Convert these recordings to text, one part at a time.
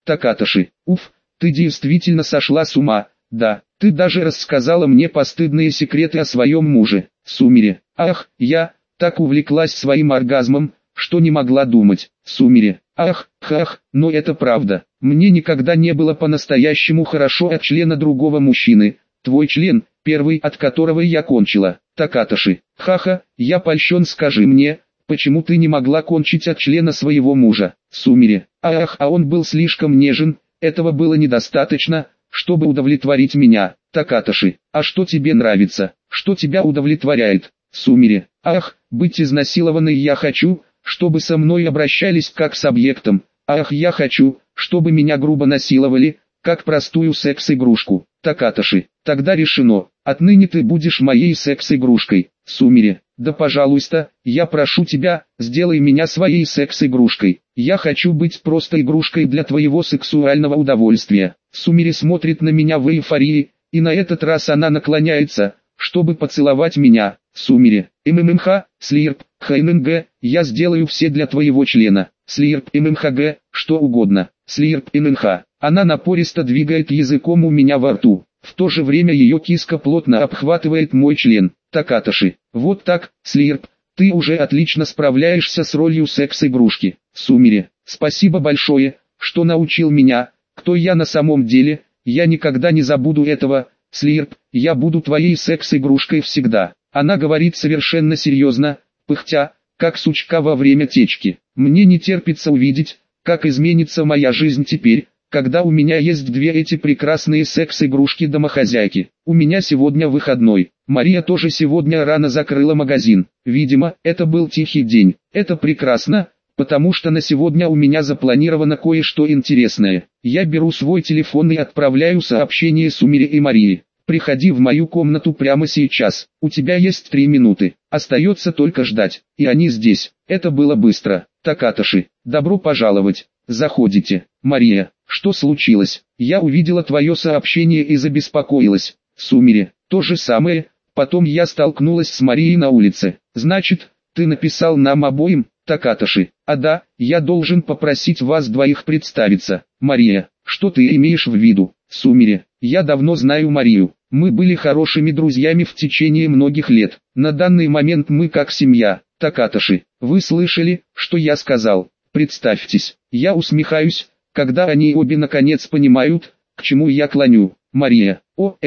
Такаташи, уф, ты действительно сошла с ума, да, ты даже рассказала мне постыдные секреты о своем муже, Сумире. Ах, я так увлеклась своим оргазмом, что не могла думать, Сумире. Ах, хах, но это правда. Мне никогда не было по-настоящему хорошо от члена другого мужчины. Твой член, первый от которого я кончила. Такаташи, ха-ха, я польщен, скажи мне, почему ты не могла кончить от члена своего мужа, Сумире? Ах, а он был слишком нежен, этого было недостаточно, чтобы удовлетворить меня. Такаташи, а что тебе нравится, что тебя удовлетворяет, Сумире? Ах, быть изнасилованной я хочу, чтобы со мной обращались как с объектом. Ах, я хочу, чтобы меня грубо насиловали, как простую секс-игрушку. Такаташи, тогда решено, отныне ты будешь моей секс-игрушкой, Сумире. Да пожалуйста, я прошу тебя, сделай меня своей секс-игрушкой. Я хочу быть просто игрушкой для твоего сексуального удовольствия. Сумире смотрит на меня в эйфории, и на этот раз она наклоняется, чтобы поцеловать меня. Сумире, ММХ, Слирп, ХННГ, я сделаю все для твоего члена. Слирп, ММХГ, что угодно. Слирп, ММХ. Она напористо двигает языком у меня во рту. В то же время ее киска плотно обхватывает мой член. Такаташи, вот так, Слирп, ты уже отлично справляешься с ролью секс-игрушки. Сумире, спасибо большое, что научил меня, кто я на самом деле, я никогда не забуду этого. Слирп, я буду твоей секс-игрушкой всегда. Она говорит совершенно серьезно, пыхтя, как сучка во время течки. Мне не терпится увидеть, как изменится моя жизнь теперь, когда у меня есть две эти прекрасные секс-игрушки-домохозяйки. У меня сегодня выходной. Мария тоже сегодня рано закрыла магазин. Видимо, это был тихий день. Это прекрасно, потому что на сегодня у меня запланировано кое-что интересное. Я беру свой телефон и отправляю сообщение Сумире и Марии. Приходи в мою комнату прямо сейчас. У тебя есть 3 минуты. Остается только ждать. И они здесь. Это было быстро. Такаташи, добро пожаловать. Заходите. Мария, что случилось? Я увидела твое сообщение и забеспокоилась. Сумире, то же самое. Потом я столкнулась с Марией на улице. Значит, ты написал нам обоим? Такаташи, а да, я должен попросить вас двоих представиться. Мария, что ты имеешь в виду? Сумире, я давно знаю Марию. Мы были хорошими друзьями в течение многих лет. На данный момент мы как семья. Такаташи, вы слышали, что я сказал? Представьтесь, я усмехаюсь, когда они обе наконец понимают, к чему я клоню. Мария,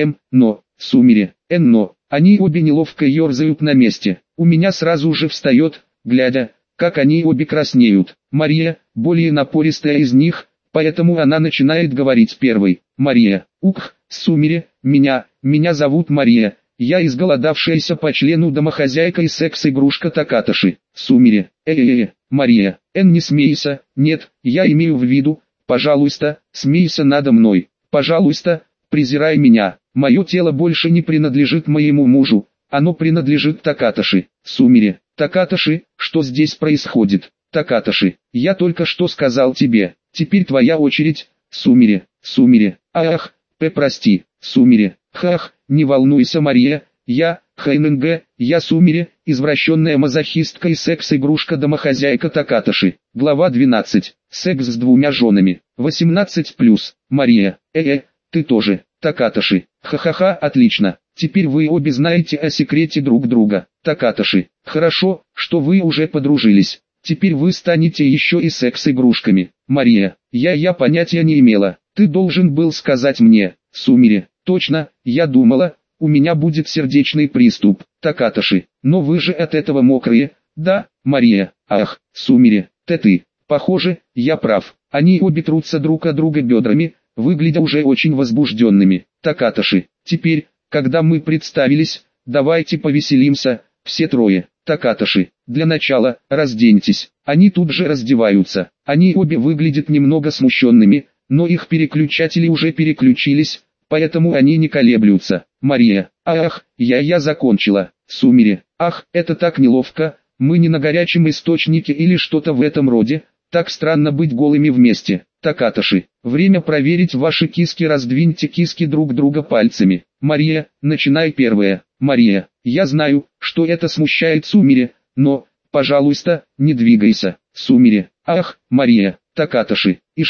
но, Сумире, но, они обе неловко ерзают на месте. У меня сразу же встает, глядя, как они обе краснеют. Мария, более напористая из них, поэтому она начинает говорить первой. Мария, Сумире, меня зовут Мария, я изголодавшаяся по члену домохозяйка и секс-игрушка Такаташи. Сумире, Мария, не смейся, нет, я имею в виду, пожалуйста, смейся надо мной, пожалуйста, презирай меня, мое тело больше не принадлежит моему мужу, оно принадлежит Такаташи. Сумире, Такаташи, что здесь происходит? Такаташи, я только что сказал тебе, теперь твоя очередь. Сумире, ах, прости, Сумире, хах, не волнуйся, Мария, я, ХННГ, я Сумире, извращенная мазохистка и секс-игрушка домохозяйка Такаташи. Глава 12. Секс с двумя женами. 18+. Мария, ты тоже, Такаташи. Ха-ха-ха, отлично. Теперь вы обе знаете о секрете друг друга. Такаташи, хорошо, что вы уже подружились. Теперь вы станете еще и секс-игрушками. Мария, я понятия не имела. Ты должен был сказать мне. Сумире, точно, я думала, у меня будет сердечный приступ. Такаташи, но вы же от этого мокрые. Да, Мария, ах, Сумире, ты. Похоже, я прав. Они обе трутся друг от друга бедрами, выглядя уже очень возбужденными. Такаташи, теперь, когда мы представились, давайте повеселимся, все трое. Такаташи, для начала, разденьтесь. Они тут же раздеваются. Они обе выглядят немного смущенными, но их переключатели уже переключились, поэтому они не колеблются. Мария, ах, я закончила. Сумире, ах, это так неловко, мы не на горячем источнике или что-то в этом роде, так странно быть голыми вместе. Такаташи, время проверить ваши киски, раздвиньте киски друг друга пальцами. Мария, начинай первая. Мария, я знаю, что это смущает Сумире, но, пожалуйста, не двигайся. Сумире, ах, Мария, Такаташи, и что,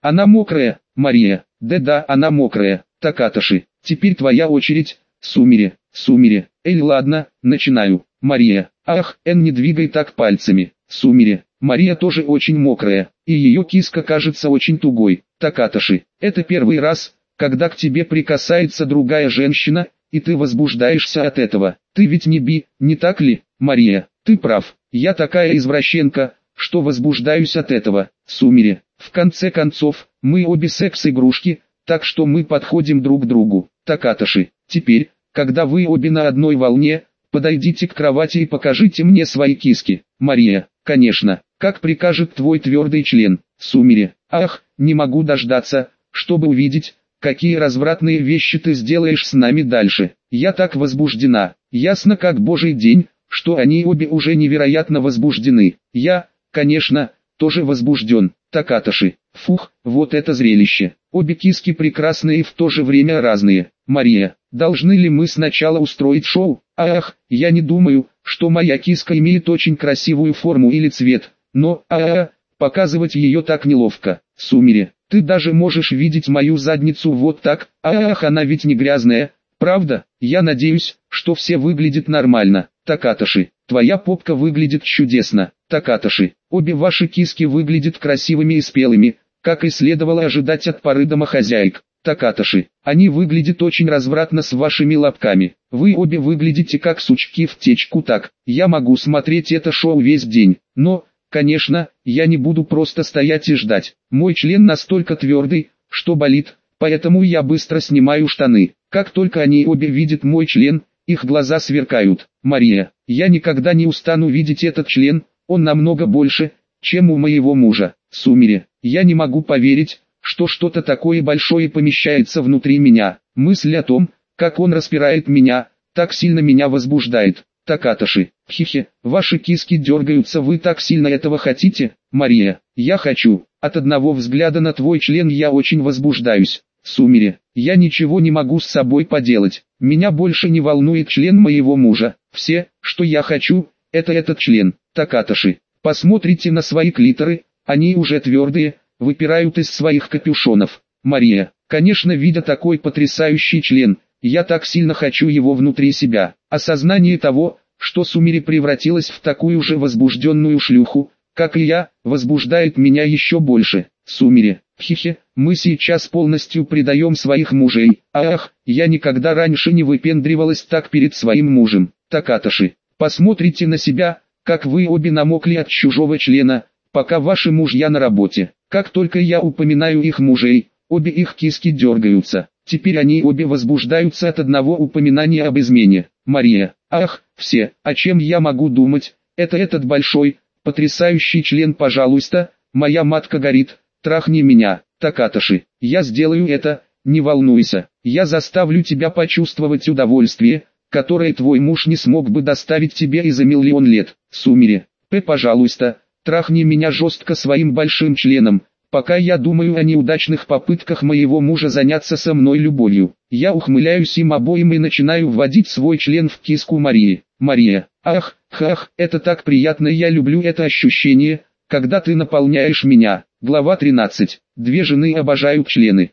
Она мокрая, Мария. Да-да, она мокрая. Такаташи, теперь твоя очередь. Сумире, Сумире. Эй, ладно, начинаю. Мария. Ах, не двигай так пальцами. Сумире. Мария тоже очень мокрая, и ее киска кажется очень тугой. Такаташи, это первый раз, когда к тебе прикасается другая женщина, и ты возбуждаешься от этого. Ты ведь не би, не так ли, Мария? Ты прав. Я такая извращенка, что возбуждаюсь от этого. Сумире. В конце концов, мы обе секс-игрушки, так что мы подходим друг к другу. Такаташи, теперь, когда вы обе на одной волне, подойдите к кровати и покажите мне свои киски. Мария, конечно, как прикажет твой твердый член. Сумире. Ах, не могу дождаться, чтобы увидеть, какие развратные вещи ты сделаешь с нами дальше. Я так возбуждена. Ясно как божий день, что они обе уже невероятно возбуждены. Я, конечно, тоже возбужден. Такаташи. Фух, вот это зрелище. Обе киски прекрасные и в то же время разные. Мария, должны ли мы сначала устроить шоу? Ах, я не думаю, что моя киска имеет очень красивую форму или цвет, но, показывать ее так неловко. Сумире, ты даже можешь видеть мою задницу вот так. Ах, она ведь не грязная, правда? Я надеюсь, что все выглядит нормально. Такаташи, твоя попка выглядит чудесно. Такаташи, обе ваши киски выглядят красивыми и спелыми, как и следовало ожидать от поры домохозяек. Такаташи, они выглядят очень развратно с вашими лобками. Вы обе выглядите как сучки в течку. Так, я могу смотреть это шоу весь день, но, конечно, я не буду просто стоять и ждать. Мой член настолько твердый, что болит, поэтому я быстро снимаю штаны. Как только они обе видят мой член, их глаза сверкают. Мария, я никогда не устану видеть этот член, он намного больше, чем у моего мужа. Сумире, я не могу поверить, что что-то такое большое помещается внутри меня. Мысль о том, как он распирает меня, так сильно меня возбуждает. Такаташи, хихи, ваши киски дергаются, вы так сильно этого хотите? Мария, я хочу. От одного взгляда на твой член я очень возбуждаюсь. Сумире, я ничего не могу с собой поделать. Меня больше не волнует член моего мужа. Все, что я хочу, это этот член. Такаташи, посмотрите на свои клиторы, они уже твердые, выпирают из своих капюшонов. Мария, конечно, видя такой потрясающий член, я так сильно хочу его внутри себя. Осознание того, что Сумире превратилась в такую же возбужденную шлюху, как и я, возбуждает меня еще больше. Сумире, хихи, мы сейчас полностью предаем своих мужей. Ах, я никогда раньше не выпендривалась так перед своим мужем. Такаташи, посмотрите на себя, как вы обе намокли от чужого члена, пока ваши мужья на работе. Как только я упоминаю их мужей, обе их киски дергаются. Теперь они обе возбуждаются от одного упоминания об измене. Мария, ах, все, о чем я могу думать, это этот большой, потрясающий член, пожалуйста, моя матка горит, трахни меня. Такаташи, я сделаю это, не волнуйся, я заставлю тебя почувствовать удовольствие, которое твой муж не смог бы доставить тебе и за миллион лет. Сумире, пожалуйста, трахни меня жестко своим большим членом, пока я думаю о неудачных попытках моего мужа заняться со мной любовью. Я ухмыляюсь им обоим и начинаю вводить свой член в киску Марии. Мария, ах, хах, это так приятно, я люблю это ощущение, когда ты наполняешь меня. Глава 13. Две жены обожают члены.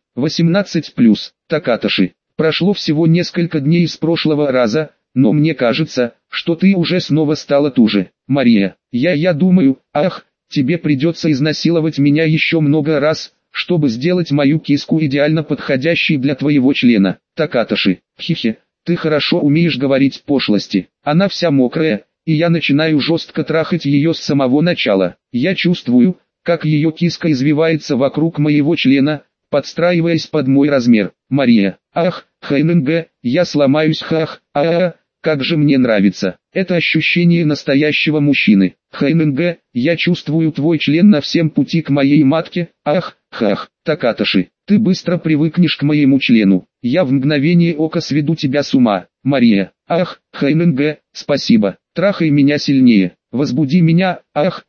18+. Такаташи, прошло всего несколько дней с прошлого раза, но мне кажется, что ты уже снова стала туже. Мария, я думаю, ах, тебе придется изнасиловать меня еще много раз, чтобы сделать мою киску идеально подходящей для твоего члена. Такаташи, хихи, ты хорошо умеешь говорить пошлости. Она вся мокрая, и я начинаю жестко трахать ее с самого начала. Я чувствую, как ее киска извивается вокруг моего члена, подстраиваясь под мой размер. Мария, ах, хайннг, я сломаюсь, хах, как же мне нравится. Это ощущение настоящего мужчины. Хайннг, я чувствую твой член на всем пути к моей матке, ах, хах. Такаташи, ты быстро привыкнешь к моему члену. Я в мгновение ока сведу тебя с ума. Мария, ах, хайннг, спасибо. Трахай меня сильнее. Возбуди меня, ах,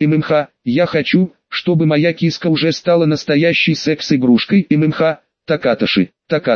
я хочу, чтобы моя киска уже стала настоящей секс-игрушкой. Такаташи,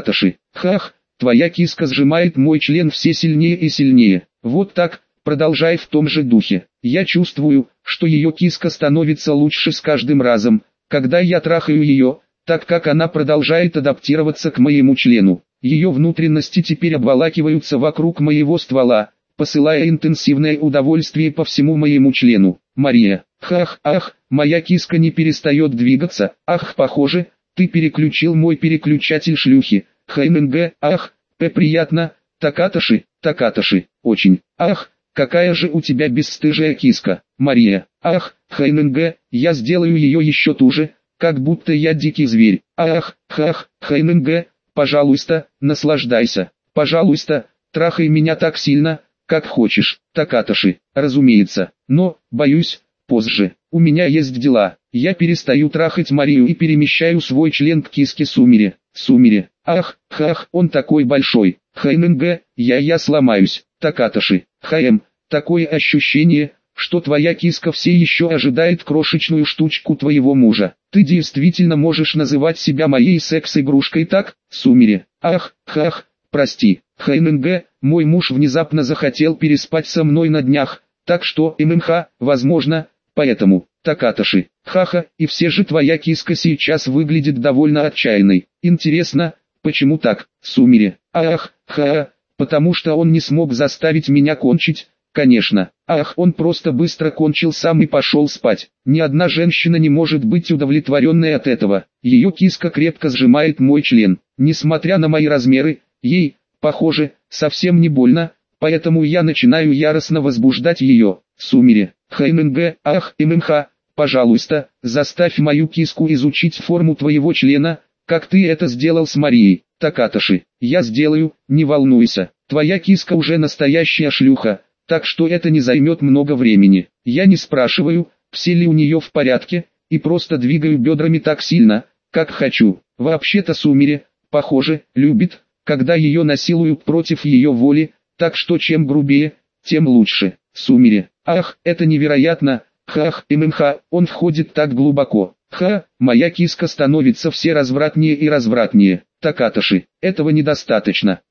хах, твоя киска сжимает мой член все сильнее и сильнее. Вот так, продолжай в том же духе. Я чувствую, что ее киска становится лучше с каждым разом, когда я трахаю ее. так как она продолжает адаптироваться к моему члену. Ее внутренности теперь обволакиваются вокруг моего ствола, посылая интенсивное удовольствие по всему моему члену. Мария, ах, моя киска не перестает двигаться, ах, похоже, ты переключил мой переключатель шлюхи. Хайненге, ах, приятно, Такаташи, очень, ах, какая же у тебя бесстыжая киска. Мария, ах, Хайненге, я сделаю ее еще туже, как будто я дикий зверь. Ах, Хайненге, пожалуйста, наслаждайся, пожалуйста, трахай меня так сильно, как хочешь. Такаташи, разумеется, но, боюсь, позже. У меня есть дела. Я перестаю трахать Марию и перемещаю свой член к киске Сумире. Ах, он такой большой. Хайненге, я сломаюсь. Такаташи, такое ощущение, что твоя киска все еще ожидает крошечную штучку твоего мужа. Ты действительно можешь называть себя моей секс-игрушкой, так? Сумире, ах, прости. Хайненге, мой муж внезапно захотел переспать со мной на днях, так что возможно, поэтому, Такаташи, и все же твоя киска сейчас выглядит довольно отчаянной. Интересно, почему так? Сумире, потому что он не смог заставить меня кончить, конечно. Он просто быстро кончил сам и пошел спать. Ни одна женщина не может быть удовлетворенной от этого. Ее киска крепко сжимает мой член. Несмотря на мои размеры, ей, похоже, совсем не больно, поэтому я начинаю яростно возбуждать ее. Сумире, Хайненге, пожалуйста, заставь мою киску изучить форму твоего члена, как ты это сделал с Марией. Такаташи, я сделаю, не волнуйся, твоя киска уже настоящая шлюха, так что это не займет много времени. Я не спрашиваю, все ли у нее в порядке, и просто двигаю бедрами так сильно, как хочу. Вообще-то Сумире, похоже, любит, когда ее насилуют против ее воли, так что чем грубее, тем лучше. Сумире, это невероятно, он входит так глубоко. Моя киска становится все развратнее и развратнее. Такаташи, этого недостаточно.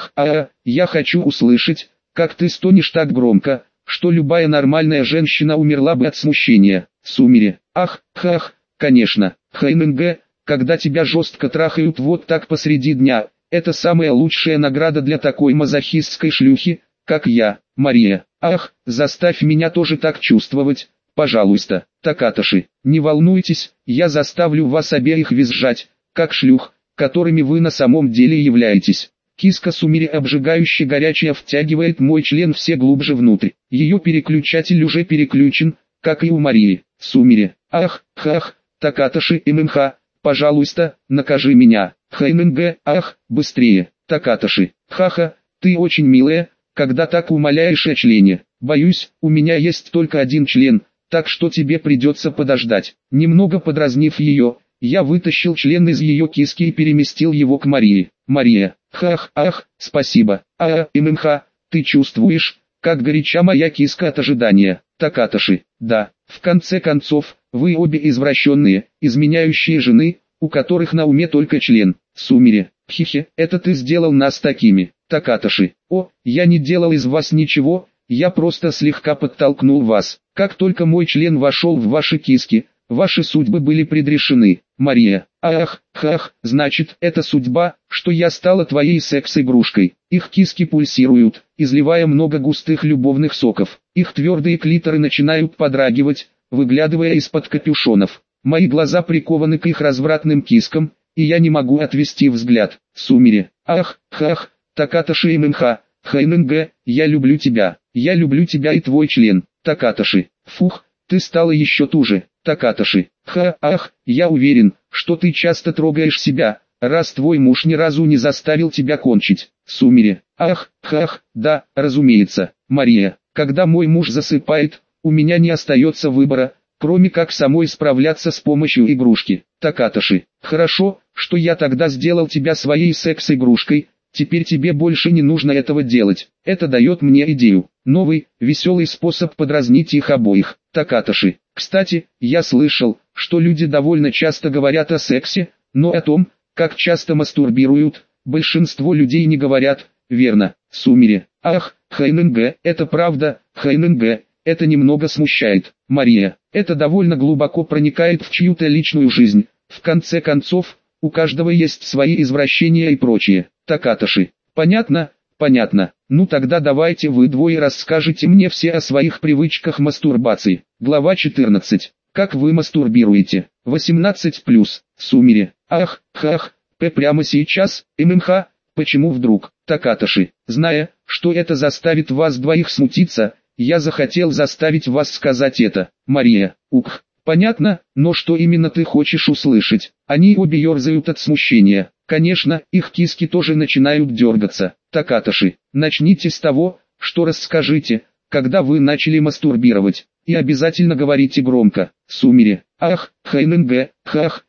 Я хочу услышать, как ты стонешь так громко, что любая нормальная женщина умерла бы от смущения. Сумире, конечно. Хайненге, когда тебя жестко трахают вот так посреди дня, это самая лучшая награда для такой мазохистской шлюхи, как я. Мария, заставь меня тоже так чувствовать, пожалуйста. Такаташи, не волнуйтесь, я заставлю вас обеих визжать, как шлюх, которыми вы на самом деле являетесь. Киска Сумире обжигающе горячая втягивает мой член все глубже внутрь. Ее переключатель уже переключен, как и у Марии. Сумире, Такаташи, пожалуйста, накажи меня. Хайненге, быстрее. Такаташи, ты очень милая, когда так умоляешь о члене. Боюсь, у меня есть только один член, так что тебе придется подождать. Немного подразнив ее, я вытащил член из ее киски и переместил его к Марии. Мария, спасибо. Ты чувствуешь, как горяча моя киска от ожидания. Такаташи, да, в конце концов, вы обе извращенные, изменяющие жены, у которых на уме только член. Сумире, это ты сделал нас такими. Такаташи, я не делал из вас ничего, я просто слегка подтолкнул вас. Как только мой член вошел в ваши киски, ваши судьбы были предрешены. Мария, значит, это судьба, что я стала твоей секс-игрушкой. Их киски пульсируют, изливая много густых любовных соков. Их твердые клиторы начинают подрагивать, выглядывая из-под капюшонов. Мои глаза прикованы к их развратным кискам, и я не могу отвести взгляд. Сумире, Такаташи Хайненге, я люблю тебя и твой член. Такаташи, ты стала еще туже. Такаташи, я уверен, что ты часто трогаешь себя, раз твой муж ни разу не заставил тебя кончить. Сумире, да, разумеется. Мария, когда мой муж засыпает, у меня не остается выбора, кроме как самой справляться с помощью игрушки. Такаташи, хорошо, что я тогда сделал тебя своей секс-игрушкой, теперь тебе больше не нужно этого делать. Это дает мне идею. Новый, веселый способ подразнить их обоих. Такаташи, кстати, я слышал, что люди довольно часто говорят о сексе, но о том, как часто мастурбируют, большинство людей не говорят, верно? Сумире, Хайненге, это правда, Хайненге, это немного смущает. Мария, это довольно глубоко проникает в чью-то личную жизнь, В конце концов, у каждого есть свои извращения и прочее. Такаташи. Понятно? Понятно. Ну тогда давайте вы двое расскажете мне все о своих привычках мастурбации. Глава 14. Как вы мастурбируете? 18+. Сумире. Ах, хах, прямо сейчас, ММХ, почему вдруг? Такаташи. Зная, что это заставит вас двоих смутиться, я захотел заставить вас сказать это. Мария. Ух. Понятно, но что именно ты хочешь услышать? Они обе ерзают от смущения. Конечно, их киски тоже начинают дергаться. Такаташи, начните с того, что расскажите, когда вы начали мастурбировать. И обязательно говорите громко. Сумире. Ах, Хайненге, хах,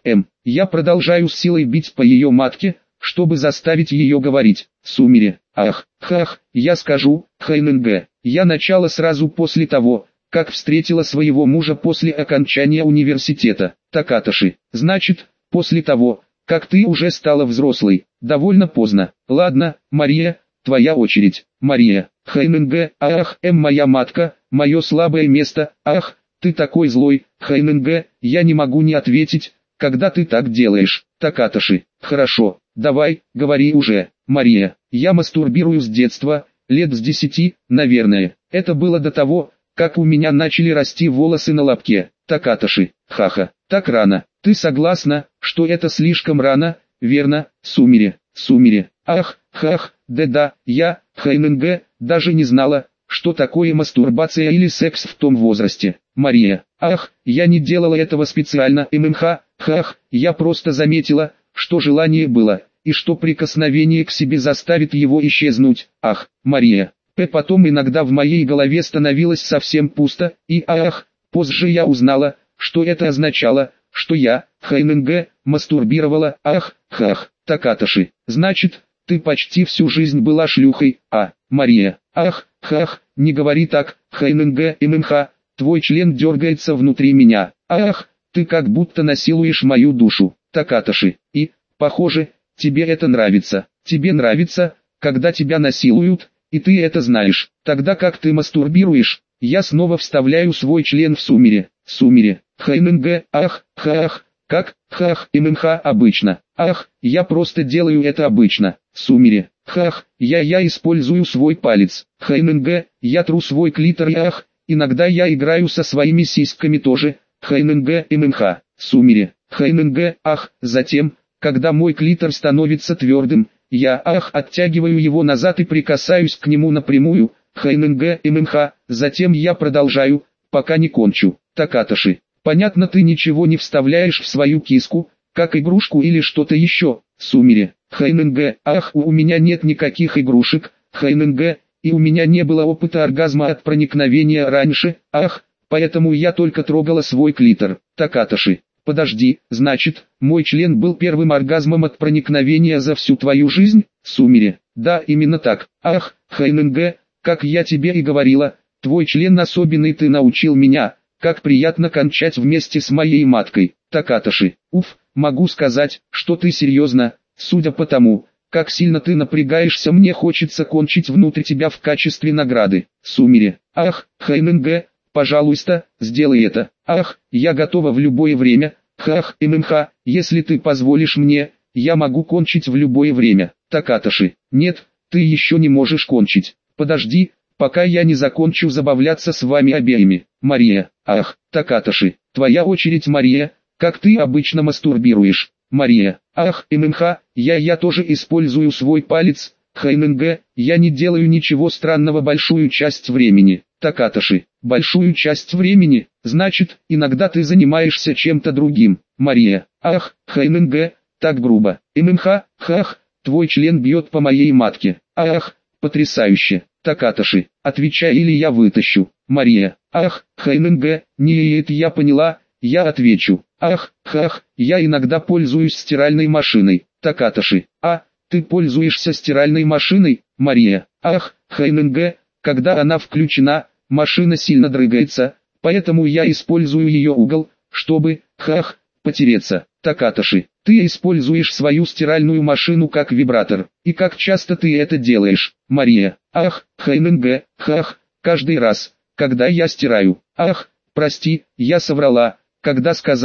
я продолжаю с силой бить по ее матке, чтобы заставить ее говорить. Сумире. Ах, хах, я скажу, Хайненге. Я начала сразу после того, как встретила своего мужа после окончания университета. Такаташи. Значит, после того, как ты уже стала взрослой. Довольно поздно. Ладно, Мария, твоя очередь. Мария. Хайненге. Ах, моя матка, мое слабое место. Ах, ты такой злой. Хайненге, я не могу не ответить, когда ты так делаешь. Такаташи. Хорошо, давай, говори уже. Мария. Я мастурбирую с детства, лет с 10, наверное. Это было до того, как у меня начали расти волосы на лобке. Такаташи. Хаха. Так рано. Ты согласна, что это слишком рано, верно? Сумире. Сумире. Ах, хах, да, я, Хайненге, даже не знала, что такое мастурбация или секс в том возрасте. Мария. Ах, я не делала этого специально. ММХ. Хах, я просто заметила, что желание было, и что прикосновение к себе заставит его исчезнуть. Ах, Мария. Потом иногда в моей голове становилось совсем пусто, и позже я узнала, что это означало, что я, Хайненге, мастурбировала. Ах, хах, Такаташи. Значит, ты почти всю жизнь была шлюхой, Мария. Ах, хах, не говори так, Хайненге, ММХ, твой член дергается внутри меня. Ах, ты как будто насилуешь мою душу. Такаташи. И, похоже, тебе это нравится. Тебе нравится, когда тебя насилуют, и ты это знаешь. Тогда как ты мастурбируешь, я снова вставляю свой член в сумире. Сумире. Хайненге. Ах, хах, как, хах, ММХ обычно. Ах, я просто делаю это обычно. Сумире. Хах, я использую свой палец. Хайненге, я тру свой клитор. Ах, иногда я играю со своими сиськами тоже. Хайненге, ММХ. Сумире. Хайненге. Ах, затем, когда мой клитор становится твердым, я оттягиваю его назад и прикасаюсь к нему напрямую. Хайненге, ММХ. Затем я продолжаю, пока не кончу. Такаташи. Понятно, ты ничего не вставляешь в свою киску, как игрушку или что-то еще. Сумире. Хайненге. Ах, у меня нет никаких игрушек. Хайненге. И у меня не было опыта оргазма от проникновения раньше. Ах, поэтому я только трогала свой клитор. Такаташи. Подожди, значит, мой член был первым оргазмом от проникновения за всю твою жизнь? Сумире. Да, именно так. Ах, Хайненге, как я тебе и говорила, твой член особенный, ты научил меня, как приятно кончать вместе с моей маткой. Такаташи. Уф, могу сказать, что ты серьезно, судя по тому, как сильно ты напрягаешься, мне хочется кончить внутрь тебя в качестве награды. Сумире. Ах, Хайненге, пожалуйста, сделай это. Ах, я готова в любое время. Хах, ММХ, если ты позволишь мне, я могу кончить в любое время. Такаташи. Нет, ты еще не можешь кончить. Подожди, пока я не закончу забавляться с вами обеими. Мария. Ах, Такаташи. Твоя очередь, Мария. Как ты обычно мастурбируешь? Мария. Ах, ММХ, я тоже использую свой палец. Хайненге, я не делаю ничего странного большую часть времени. Такаташи. Большую часть времени, значит, иногда ты занимаешься чем-то другим. Мария. Ах, Хайненге, так грубо. ММХ, хах, твой член бьет по моей матке. Ах, потрясающе. Такаташи. Отвечай или я вытащу. Мария. Ах, Хайненге, не это я поняла, я отвечу. Ах, хах, я иногда пользуюсь стиральной машиной. Такаташи. Ты пользуешься стиральной машиной? Мария. Ах, Хайненге, когда она включена, машина сильно дрыгается, поэтому я использую ее угол, чтобы, потереться. Такаташи. Ты используешь свою стиральную машину как вибратор. И как часто ты это делаешь? Мария. Ах, Хайненге, каждый раз, когда я стираю. Ах, прости, я соврала, когда сказала,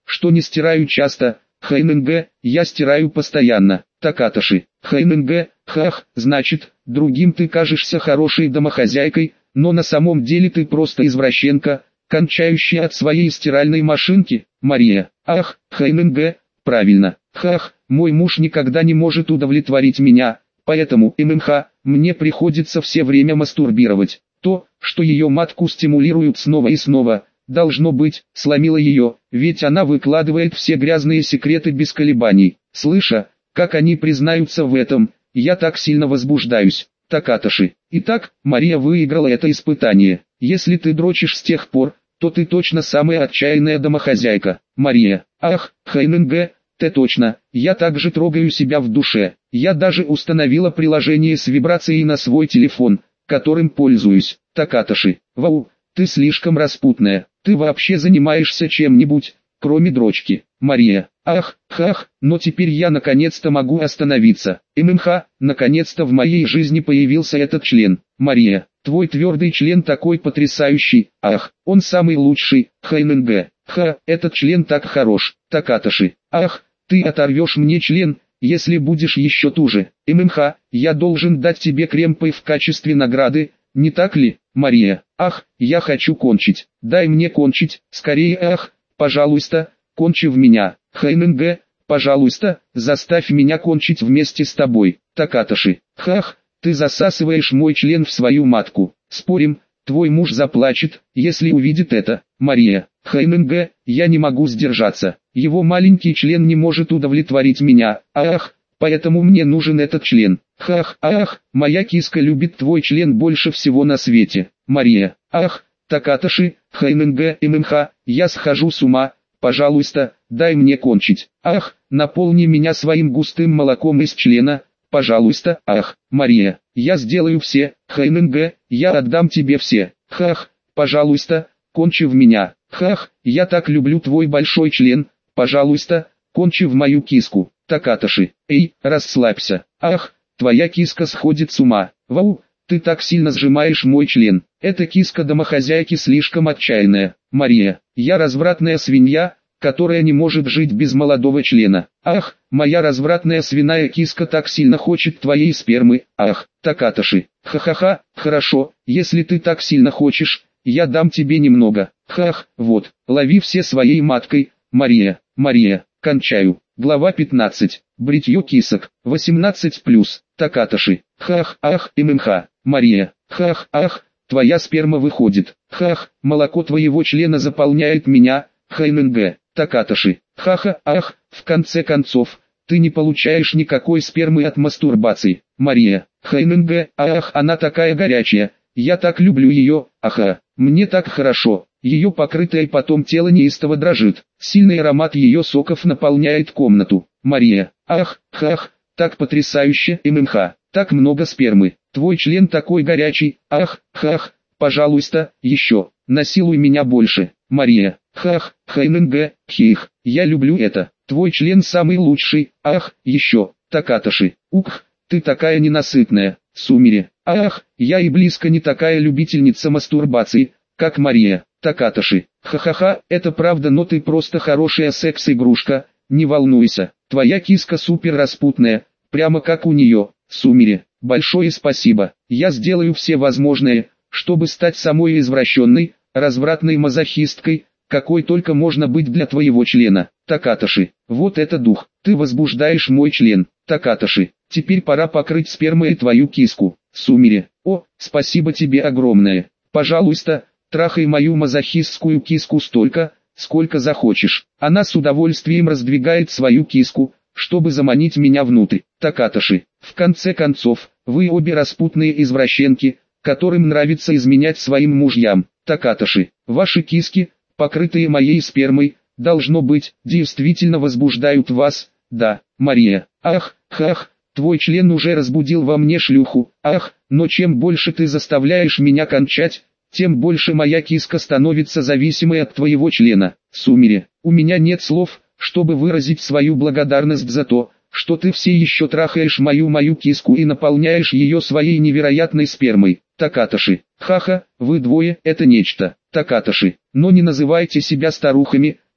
что не стираю часто. Хайненге, я стираю постоянно. Такаташи. Хайненге, хах, значит, другим ты кажешься хорошей домохозяйкой, но на самом деле ты просто извращенка, кончающая от своей стиральной машинки. Мария. Ах, Хайненге, правильно. Хах, мой муж никогда не может удовлетворить меня, поэтому, ММХ, мне приходится все время мастурбировать. То, что ее матку стимулируют снова и снова, должно быть, сломило ее, ведь она выкладывает все грязные секреты без колебаний. Слыша, как они признаются в этом, я так сильно возбуждаюсь. Такаташи. Итак, Мария выиграла это испытание. Если ты дрочишь с тех пор, то ты точно самая отчаянная домохозяйка. Мария. Ах, Хайненге, ты точно. Я также трогаю себя в душе. Я даже установила приложение с вибрацией на свой телефон, которым пользуюсь. Такаташи. Вау, ты слишком распутная. Ты вообще занимаешься чем-нибудь, кроме дрочки? Мария. Ах, хах, но теперь я наконец-то могу остановиться. ММХ, наконец-то в моей жизни появился этот член. Мария, твой твердый член такой потрясающий. Ах, он самый лучший. Хайненге. Ха, этот член так хорош. Такаташи. Ах, ты оторвешь мне член, если будешь еще туже. ММХ, я должен дать тебе кремпой в качестве награды, не так ли? Мария. Ах, я хочу кончить. Дай мне кончить, скорее. Ах, пожалуйста, кончи в меня. Хайненге, пожалуйста, заставь меня кончить вместе с тобой. Такаташи. Хах, ты засасываешь мой член в свою матку. Спорим, твой муж заплачет, если увидит это. Мария. Хайненге, я не могу сдержаться. Его маленький член не может удовлетворить меня. Ах, поэтому мне нужен этот член. Хах, ах, моя киска любит твой член больше всего на свете. Мария. Ах, Такаташи, Хайненге, ММХ, я схожу с ума. Пожалуйста, дай мне кончить. Ах, наполни меня своим густым молоком из члена. Пожалуйста. Ах, Мария, я сделаю все. Хайненге, я отдам тебе все. Хах, пожалуйста, кончи в меня. Хах, я так люблю твой большой член. Пожалуйста, кончи в мою киску. Такаташи. Эй, расслабься. Ах, твоя киска сходит с ума. Вау, ты так сильно сжимаешь мой член. Эта киска домохозяйки слишком отчаянная. Мария, я развратная свинья, которая не может жить без молодого члена. Ах, моя развратная свиная киска так сильно хочет твоей спермы. Ах, Такаташи. Ха-ха-ха, хорошо, если ты так сильно хочешь, я дам тебе немного. Хах, вот, лови все своей маткой. Мария, Мария, кончаю. Глава 15. Бритье кисок. 18+. Такаташи. Хах, ах, ММХ. Мария. Хах, ах, твоя сперма выходит. Хах, молоко твоего члена заполняет меня. Хайненге. Такаташи. Хаха, ах, в конце концов, ты не получаешь никакой спермы от мастурбации. Мария. Хайненге, ах, она такая горячая. Я так люблю ее, аха, мне так хорошо. Ее покрытое потом тело неистово дрожит. Сильный аромат ее соков наполняет комнату. Мария. Ах, хах, так потрясающе. ММХ. Так много спермы. Твой член такой горячий. Ах, хах, пожалуйста, еще. Насилуй меня больше. Мария. Хах, Хайненге, хих. Я люблю это. Твой член самый лучший. Ах, еще. Такаташи. Ух, ты такая ненасытная. Сумири. Ах, я и близко не такая любительница мастурбации, как Мария. Такаташи. Ха-ха-ха, это правда, но ты просто хорошая секс-игрушка, не волнуйся. Твоя киска супер распутная, прямо как у нее. Сумири. Большое спасибо. Я сделаю все возможное, чтобы стать самой извращенной, развратной мазохисткой, какой только можно быть для твоего члена. Такаташи. Вот это дух. Ты возбуждаешь мой член. Такаташи. Теперь пора покрыть спермой твою киску. Сумири. О, спасибо тебе огромное. Пожалуйста, трахай мою мазохистскую киску столько, сколько захочешь. Она с удовольствием раздвигает свою киску, чтобы заманить меня внутрь. Такаташи. В конце концов, вы обе распутные извращенки, которым нравится изменять своим мужьям. Такаташи. Ваши киски, покрытые моей спермой, должно быть, действительно возбуждают вас. Да, Мария. Ах, хах, твой член уже разбудил во мне шлюху. Ах, но чем больше ты заставляешь меня кончать, тем больше моя киска становится зависимой от твоего члена. Сумири. У меня нет слов, чтобы выразить свою благодарность за то, что ты все еще трахаешь мою киску и наполняешь ее своей невероятной спермой. Такаташи. Хаха, вы двое, это нечто. Такаташи. Но не называйте себя старухами,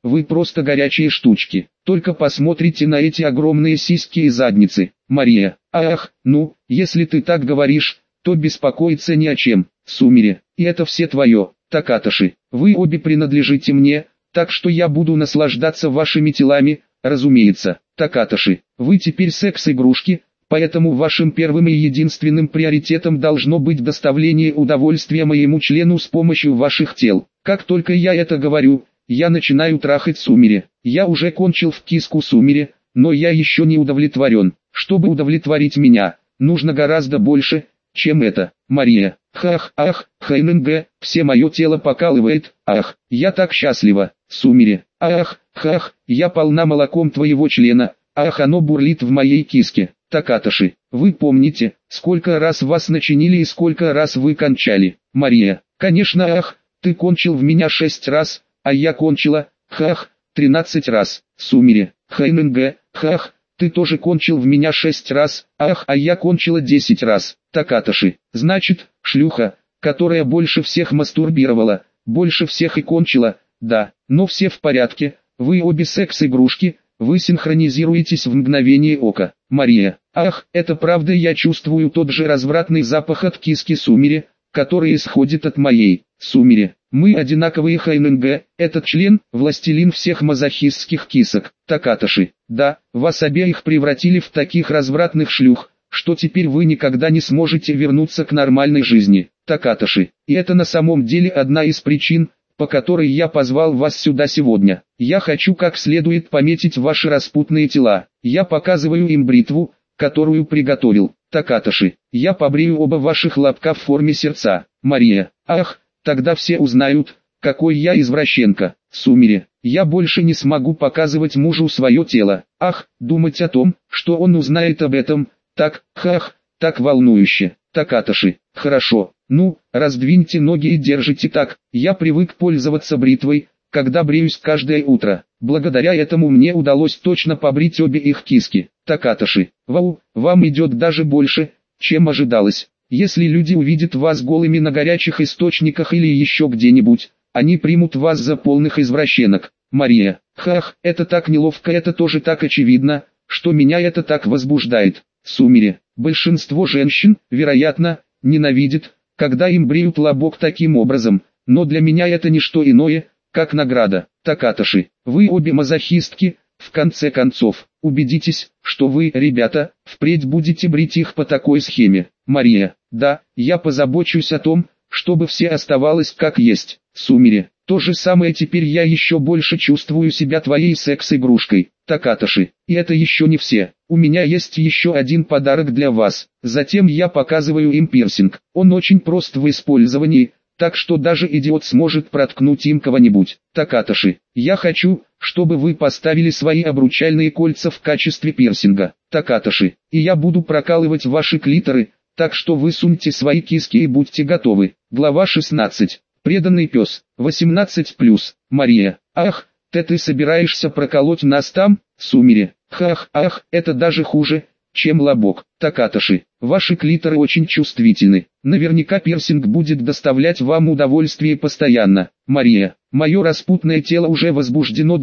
вы просто горячие штучки. Только посмотрите на эти огромные сиськи и задницы, Мария. Ах, ну, если ты так говоришь, то беспокоиться ни о чем, Сумире. И это все твое, Такатоши. Вы обе принадлежите мне, так что я буду наслаждаться вашими телами, разумеется. Такатоши, вы теперь секс-игрушки, поэтому вашим первым и единственным приоритетом должно быть доставление удовольствия моему члену с помощью ваших тел. Как только я это говорю, я начинаю трахать Сумире. Я уже кончил в киску Сумире, но я еще не удовлетворен. Чтобы удовлетворить меня, нужно гораздо больше, чем это. Мария, хах, ах, хайненге, все мое тело покалывает, ах, я так счастлива. Сумире, ах, хах, я полна молоком твоего члена, ах, оно бурлит в моей киске. Такатоши, вы помните, сколько раз вас начинили и сколько раз вы кончали? Мария, конечно, ах, ты кончил в меня 6 раз, а я кончила, хах, 13 раз. Сумире, хайненге, хах, ты тоже кончил в меня 6 раз, ах, а я кончила 10 раз. Такатоши, значит, шлюха, которая больше всех мастурбировала, больше всех и кончила, да, но все в порядке, вы обе секс-игрушки, вы синхронизируетесь в мгновение ока. Мария, ах, это правда, я чувствую тот же развратный запах от киски Сумире, который исходит от моей. Сумире, мы одинаковые хайненге, этот член – властелин всех мазохистских кисок. Такатоши, да, вас обеих превратили в таких развратных шлюх, что теперь вы никогда не сможете вернуться к нормальной жизни. Такатоши, и это на самом деле одна из причин, по которой я позвал вас сюда сегодня. Я хочу как следует пометить ваши распутные тела. Я показываю им бритву, которую приготовил. Такатоши, я побрею оба ваших лобка в форме сердца. Мария, ах, тогда все узнают, какой я извращенка. Сумире, я больше не смогу показывать мужу свое тело. Ах, думать о том, что он узнает об этом, так, хах, так волнующе. Такатоши, хорошо, ну, раздвиньте ноги и держите так. Я привык пользоваться бритвой, когда бреюсь каждое утро. Благодаря этому мне удалось точно побрить обе их киски. Такатоши, вау, вам идет даже больше, чем ожидалось. Если люди увидят вас голыми на горячих источниках или еще где-нибудь, они примут вас за полных извращенок. Мария, хах, это так неловко, это тоже так очевидно, что меня это так возбуждает. Сумире, большинство женщин, вероятно, ненавидит, когда им бреют лобок таким образом, но для меня это не что иное, как награда. Такатоши, вы обе мазохистки, в конце концов, убедитесь, что вы, ребята, впредь будете брить их по такой схеме. Мария, да, я позабочусь о том, чтобы все оставалось как есть. Сумире, то же самое, теперь я еще больше чувствую себя твоей секс-игрушкой. Такатоши, и это еще не все. У меня есть еще один подарок для вас. Затем я показываю им пирсинг. Он очень прост в использовании, так что даже идиот сможет проткнуть им кого-нибудь. Такатоши, я хочу, чтобы вы поставили свои обручальные кольца в качестве пирсинга. Такатоши, и я буду прокалывать ваши клиторы, так что высуньте свои киски и будьте готовы. Глава 16. Преданный пес. 18+. Мария, ах, ты собираешься проколоть нас там? Сумире, хах, ах, это даже хуже, чем лобок. Такатоши, ваши клиторы очень чувствительны. Наверняка пирсинг будет доставлять вам удовольствие постоянно. Мария, мое распутное тело уже возбуждено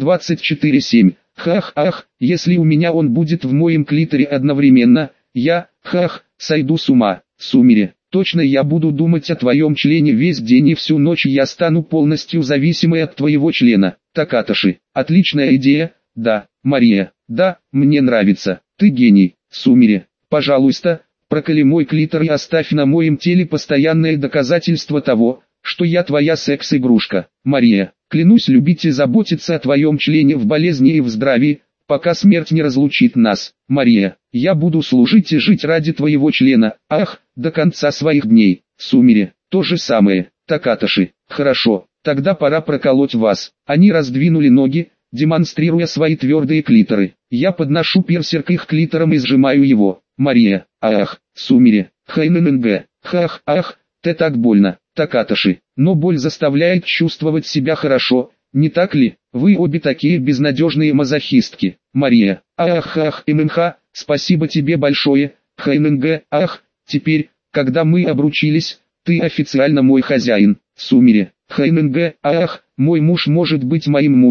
24/7. Хах, ах, если у меня он будет в моем клиторе одновременно, я, хах, сойду с ума. Сумире, точно я буду думать о твоем члене весь день и всю ночь, я стану полностью зависимой от твоего члена. Такатоши, отличная идея, да. Мария, да, мне нравится, ты гений. Сумире, пожалуйста, проколи мой клитор и оставь на моем теле постоянное доказательство того, что я твоя секс-игрушка. Мария, клянусь любить и заботиться о твоем члене в болезни и в здравии, пока смерть не разлучит нас. Мария, я буду служить и жить ради твоего члена, ах, до конца своих дней. Сумире, то же самое. Такатоши, хорошо, тогда пора проколоть вас. Они раздвинули ноги, демонстрируя свои твердые клиторы. Я подношу пирсер к их клиторам и сжимаю его. Мария, ах, Сумире, хайнененге, хах, ах, так больно. Такатоши, но боль заставляет чувствовать себя хорошо, не так ли? Вы обе такие безнадежные мазохистки. Мария, ах, ах, ММХ, спасибо тебе большое, хайненге, ах, теперь, когда мы обручились, ты официально мой хозяин. Сумире, хайненге, ах, мой муж может быть моим мужем,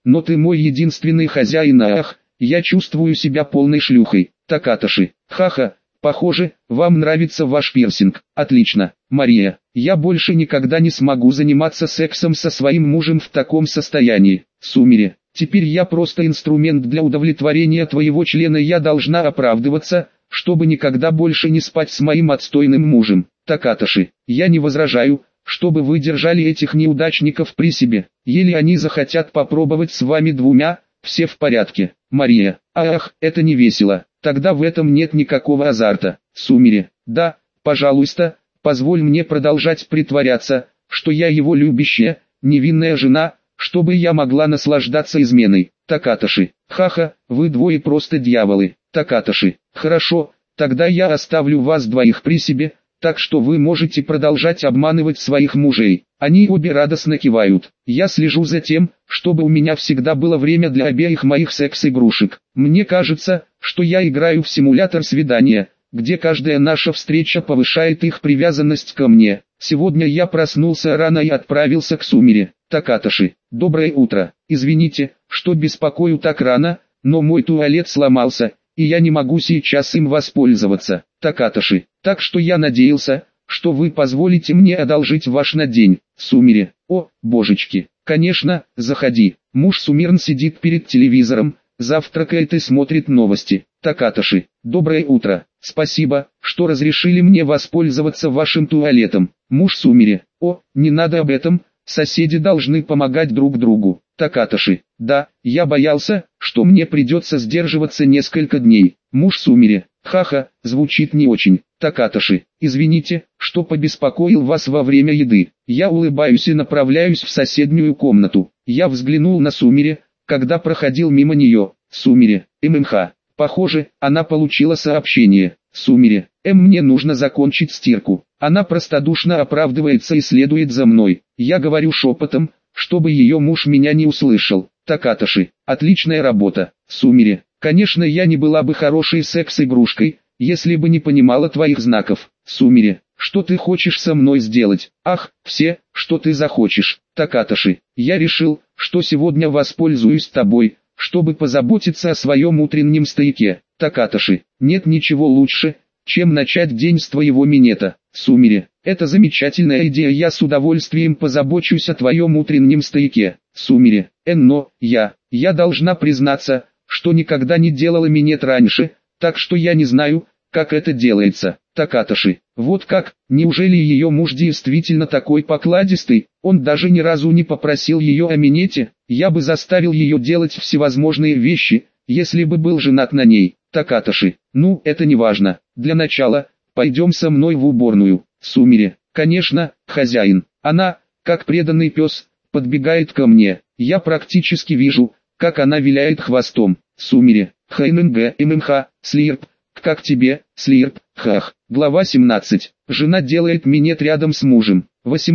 но ты мой единственный хозяин, ах, я чувствую себя полной шлюхой. Такатоши, ха-ха, похоже, вам нравится ваш пирсинг, отлично. Мария, я больше никогда не смогу заниматься сексом со своим мужем в таком состоянии. Сумире, теперь я просто инструмент для удовлетворения твоего члена, я должна оправдываться, чтобы никогда больше не спать с моим отстойным мужем. Такатоши, я не возражаю, чтобы вы держали этих неудачников при себе, или они захотят попробовать с вами двумя, все в порядке. Мария, ах, это не весело, тогда в этом нет никакого азарта. Сумире, да, пожалуйста, позволь мне продолжать притворяться, что я его любящая, невинная жена, чтобы я могла наслаждаться изменой. Такатоши, ха-ха, вы двое просто дьяволы. Такатоши, хорошо, тогда я оставлю вас двоих при себе, так что вы можете продолжать обманывать своих мужей. Они обе радостно кивают. Я слежу за тем, чтобы у меня всегда было время для обеих моих секс-игрушек. Мне кажется, что я играю в симулятор свидания, где каждая наша встреча повышает их привязанность ко мне. Сегодня я проснулся рано и отправился к Сумире. Такатоши, доброе утро. Извините, что беспокою так рано, но мой туалет сломался, и я не могу сейчас им воспользоваться. Такатоши, так что я надеялся, что вы позволите мне одолжить ваш на день. Сумире, о, божечки, конечно, заходи. Муж Сумирн сидит перед телевизором, завтракает и смотрит новости. Такатоши, доброе утро, спасибо, что разрешили мне воспользоваться вашим туалетом. Муж Сумире, о, не надо об этом, соседи должны помогать друг другу. Такатоши, да, я боялся, что мне придется сдерживаться несколько дней. Муж Сумире, ха-ха, звучит не очень. Такатоши, извините, что побеспокоил вас во время еды. Я улыбаюсь и направляюсь в соседнюю комнату. Я взглянул на Сумире, когда проходил мимо нее. Сумире, ММХ. Похоже, она получила сообщение. Сумире, мне нужно закончить стирку. Она простодушно оправдывается и следует за мной. Я говорю шепотом, чтобы ее муж меня не услышал. Такатоши, отличная работа. Сумире, конечно, я не была бы хорошей секс-игрушкой, если бы не понимала твоих знаков. Сумире, что ты хочешь со мной сделать? Ах, все, что ты захочешь. Такатоши, я решил, что сегодня воспользуюсь тобой, чтобы позаботиться о своем утреннем стояке. Такатоши, нет ничего лучше, чем начать день с твоего минета. Сумире, это замечательная идея, я с удовольствием позабочусь о твоем утреннем стояке. Сумире, но, я должна признаться, что никогда не делала минет раньше, так что я не знаю, как это делается. Такатоши, вот как, неужели ее муж действительно такой покладистый, он даже ни разу не попросил ее о минете, я бы заставил ее делать всевозможные вещи, если бы был женат на ней. Такатоши, ну это не важно, для начала, пойдем со мной в уборную. Сумире, конечно, хозяин. Она, как преданный пес, подбегает ко мне, я практически вижу, как она виляет хвостом. Сумире, хайннг, ММХ, слирп, как тебе, слирп, хах. Глава 17. Жена делает минет рядом с мужем.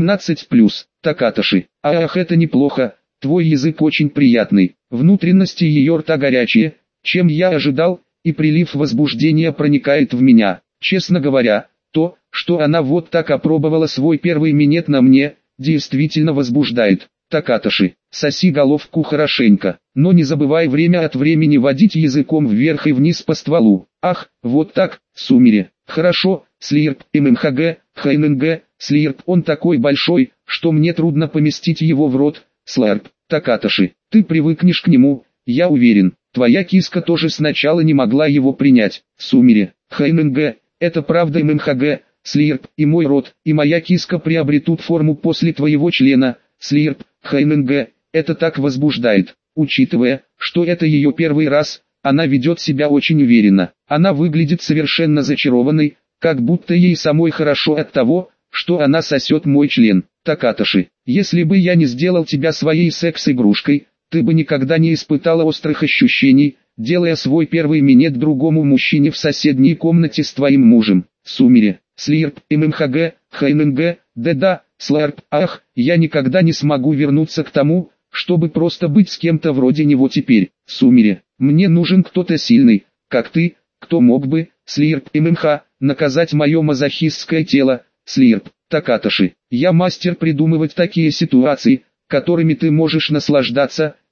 18+. Такатоши, ах, это неплохо, твой язык очень приятный. Внутренности ее рта горячие, чем я ожидал, и прилив возбуждения проникает в меня. Честно говоря, то, что она вот так опробовала свой первый минет на мне, действительно возбуждает. Такатоши, соси головку хорошенько, но не забывай время от времени водить языком вверх и вниз по стволу. Ах, вот так. Сумире, хорошо, слирп, ММХГ, хайннг, слирп, он такой большой, что мне трудно поместить его в рот. Сларп, Такатоши, ты привыкнешь к нему, я уверен, твоя киска тоже сначала не могла его принять. Сумире, хайннг, это правда, ММХГ, слирп, и мой рот, и моя киска приобретут форму после твоего члена. Слирп, хайннг, это так возбуждает. Учитывая, что это ее первый раз, она ведет себя очень уверенно. Она выглядит совершенно зачарованной, как будто ей самой хорошо от того, что она сосет мой член. Такатоши, если бы я не сделал тебя своей секс-игрушкой, ты бы никогда не испытала острых ощущений, делая свой первый минет другому мужчине в соседней комнате с твоим мужем. Сумире, слирп, ММХГ, хайннг, да, сларп, ах, я никогда не смогу вернуться к тому, чтобы просто быть с кем-то вроде него теперь. Сумире, мне нужен кто-то сильный, как ты, кто мог бы, слирп, ММХ, наказать мое мазохистское тело. Слирп, Такатоши, я мастер придумывать такие ситуации, которыми ты можешь наслаждаться,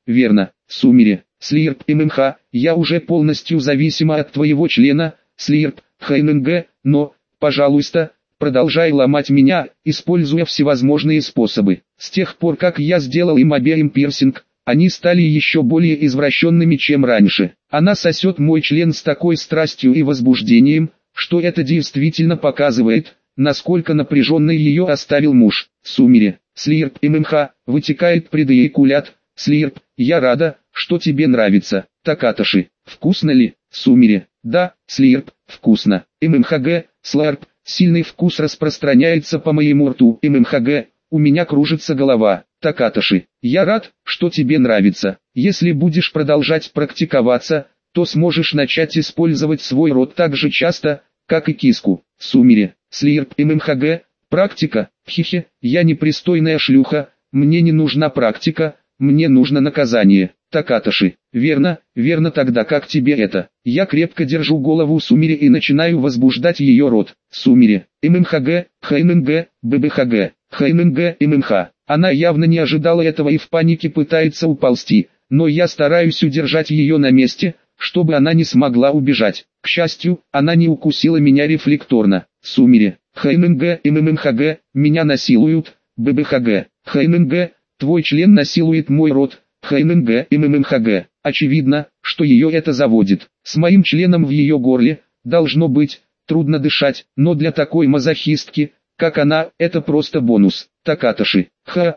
верно, Сумере, Слирп ММХ, я уже полностью зависима от твоего члена, Слирп, ХННГ, но, пожалуйста, продолжай ломать меня, используя всевозможные способы. С тех пор как я сделал им обеим пирсинг, они стали еще более извращенными, чем раньше. Она сосет мой член с такой страстью и возбуждением, что это действительно показывает, насколько напряженной ее оставил муж. Сумере, Слирп ММХ, вытекает предэякулят. Слирп, я рада, что тебе нравится. Такатоши, вкусно ли? Сумере, да, Слирп, вкусно. ММХГ, Сларп, сильный вкус распространяется по моему рту. ММХГ, у меня кружится голова. Такатоши, я рад, что тебе нравится. Если будешь продолжать практиковаться, то сможешь начать использовать свой рот так же часто, как и киску. Сумере, Слирп ММХГ, практика, хихе, я непристойная шлюха, мне не нужна практика, мне нужно наказание. Такатоши, верно, верно, тогда как тебе это? Я крепко держу голову Сумере и начинаю возбуждать ее рот. Сумере, ММХГ, ХННГ, ББХГ, ХННГ, ММХ. Она явно не ожидала этого и в панике пытается уползти, но я стараюсь удержать ее на месте, чтобы она не смогла убежать. К счастью, она не укусила меня рефлекторно. Сумере, ХННГ, ММХГ, меня насилуют. ББХГ, ХННГ, твой член насилует мой рот. ХННГ, ММХГ. Очевидно, что ее это заводит. С моим членом в ее горле, должно быть, трудно дышать, но для такой мазохистки, как она, это просто бонус. Такатоши,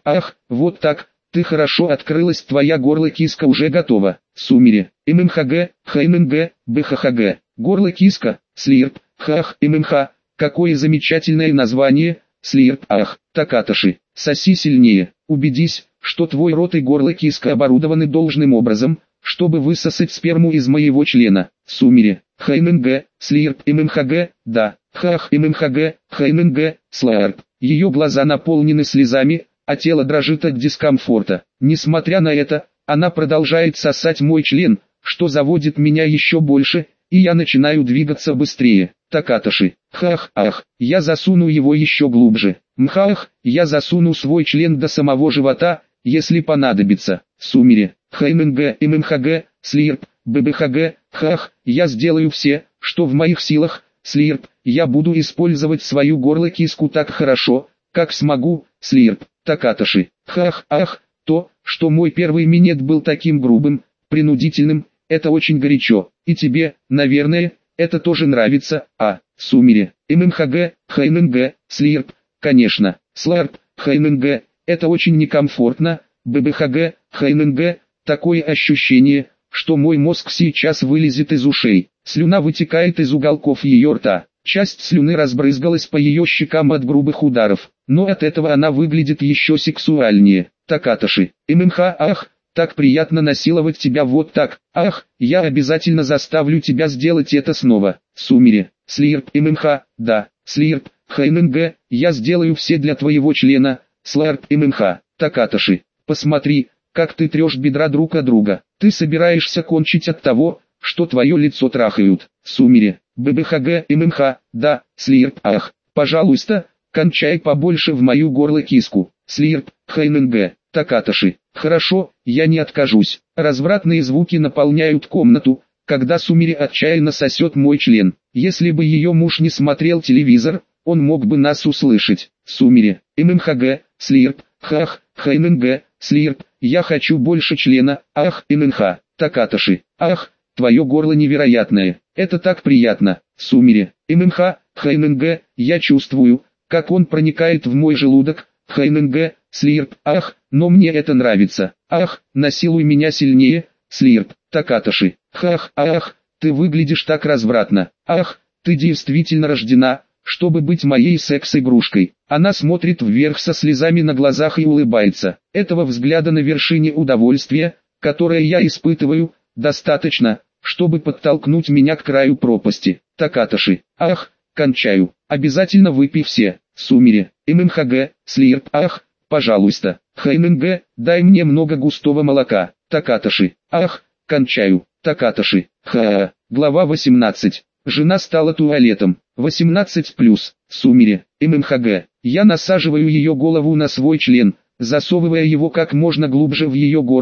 вот так, ты хорошо открылась, твоя горло-киска уже готова. Сумере, ММХГ, ХННГ, БХХГ. Горло-киска, Слирп, ММХ, какое замечательное название, Слирп, Такатоши, соси сильнее, убедись, что твой рот и горло-киска оборудованы должным образом, чтобы высосать сперму из моего члена. Сумере, ХННГ, Слирп ММХГ, да, ММХГ, ХННГ, Сларп. Ее глаза наполнены слезами, а тело дрожит от дискомфорта. Несмотря на это, она продолжает сосать мой член, что заводит меня еще больше, и я начинаю двигаться быстрее. Такатоши, я засуну его еще глубже. Я засуну свой член до самого живота, если понадобится. Сумере, ХННГ, ММХГ, Слирп, ББХГ, я сделаю все, что в моих силах. Слирп, я буду использовать свою горло-киску так хорошо, как смогу. Слирп, Такатоши, то, что мой первый минет был таким грубым, принудительным, это очень горячо, и тебе, наверное, это тоже нравится. Сумере, ММХГ, ХННГ, Слирп, конечно, Сларп, ХННГ, это очень некомфортно. ББХГ, ХННГ, такое ощущение, что мой мозг сейчас вылезет из ушей. Слюна вытекает из уголков ее рта. Часть слюны разбрызгалась по ее щекам от грубых ударов, но от этого она выглядит еще сексуальнее. Такатоши, ММХ, так приятно насиловать тебя вот так. Я обязательно заставлю тебя сделать это снова. Сумере, Слирп ММХ, да, Слирп, ХННГ, я сделаю все для твоего члена. Сларп ММХ, Такатоши, посмотри, как ты трешь бедра друг от друга. Ты собираешься кончить от того, что твое лицо трахают. Сумере, ББХГ, ММХ, да, Слирп, пожалуйста, кончай побольше в мою горло-киску. Слирп, ХННГ, Такатоши, хорошо, я не откажусь. Развратные звуки наполняют комнату, когда Сумере отчаянно сосет мой член. Если бы ее муж не смотрел телевизор, он мог бы нас услышать. Сумере, ММХГ, Слирп, ХННГ, Слирп, я хочу больше члена, МНХ, Такатоши, твое горло невероятное, это так приятно. Сумере, ММХ, ХННГ, я чувствую, как он проникает в мой желудок. ХННГ, Слирп, но мне это нравится. Насилуй меня сильнее. Слирп, Такатоши, ты выглядишь так развратно. Ты действительно рождена, чтобы быть моей секс-игрушкой. Она смотрит вверх со слезами на глазах и улыбается. Этого взгляда на вершине удовольствия, которое я испытываю, достаточно, чтобы подтолкнуть меня к краю пропасти. Такатоши, кончаю, обязательно выпей все. Сумере, ММХГ, Слирп, пожалуйста. ХННГ, дай мне много густого молока. Такатоши, кончаю. Такатоши, Глава 18. Жена стала туалетом. 18+. Сумере, ММХГ. Я насаживаю ее голову на свой член, засовывая его как можно глубже в ее горло,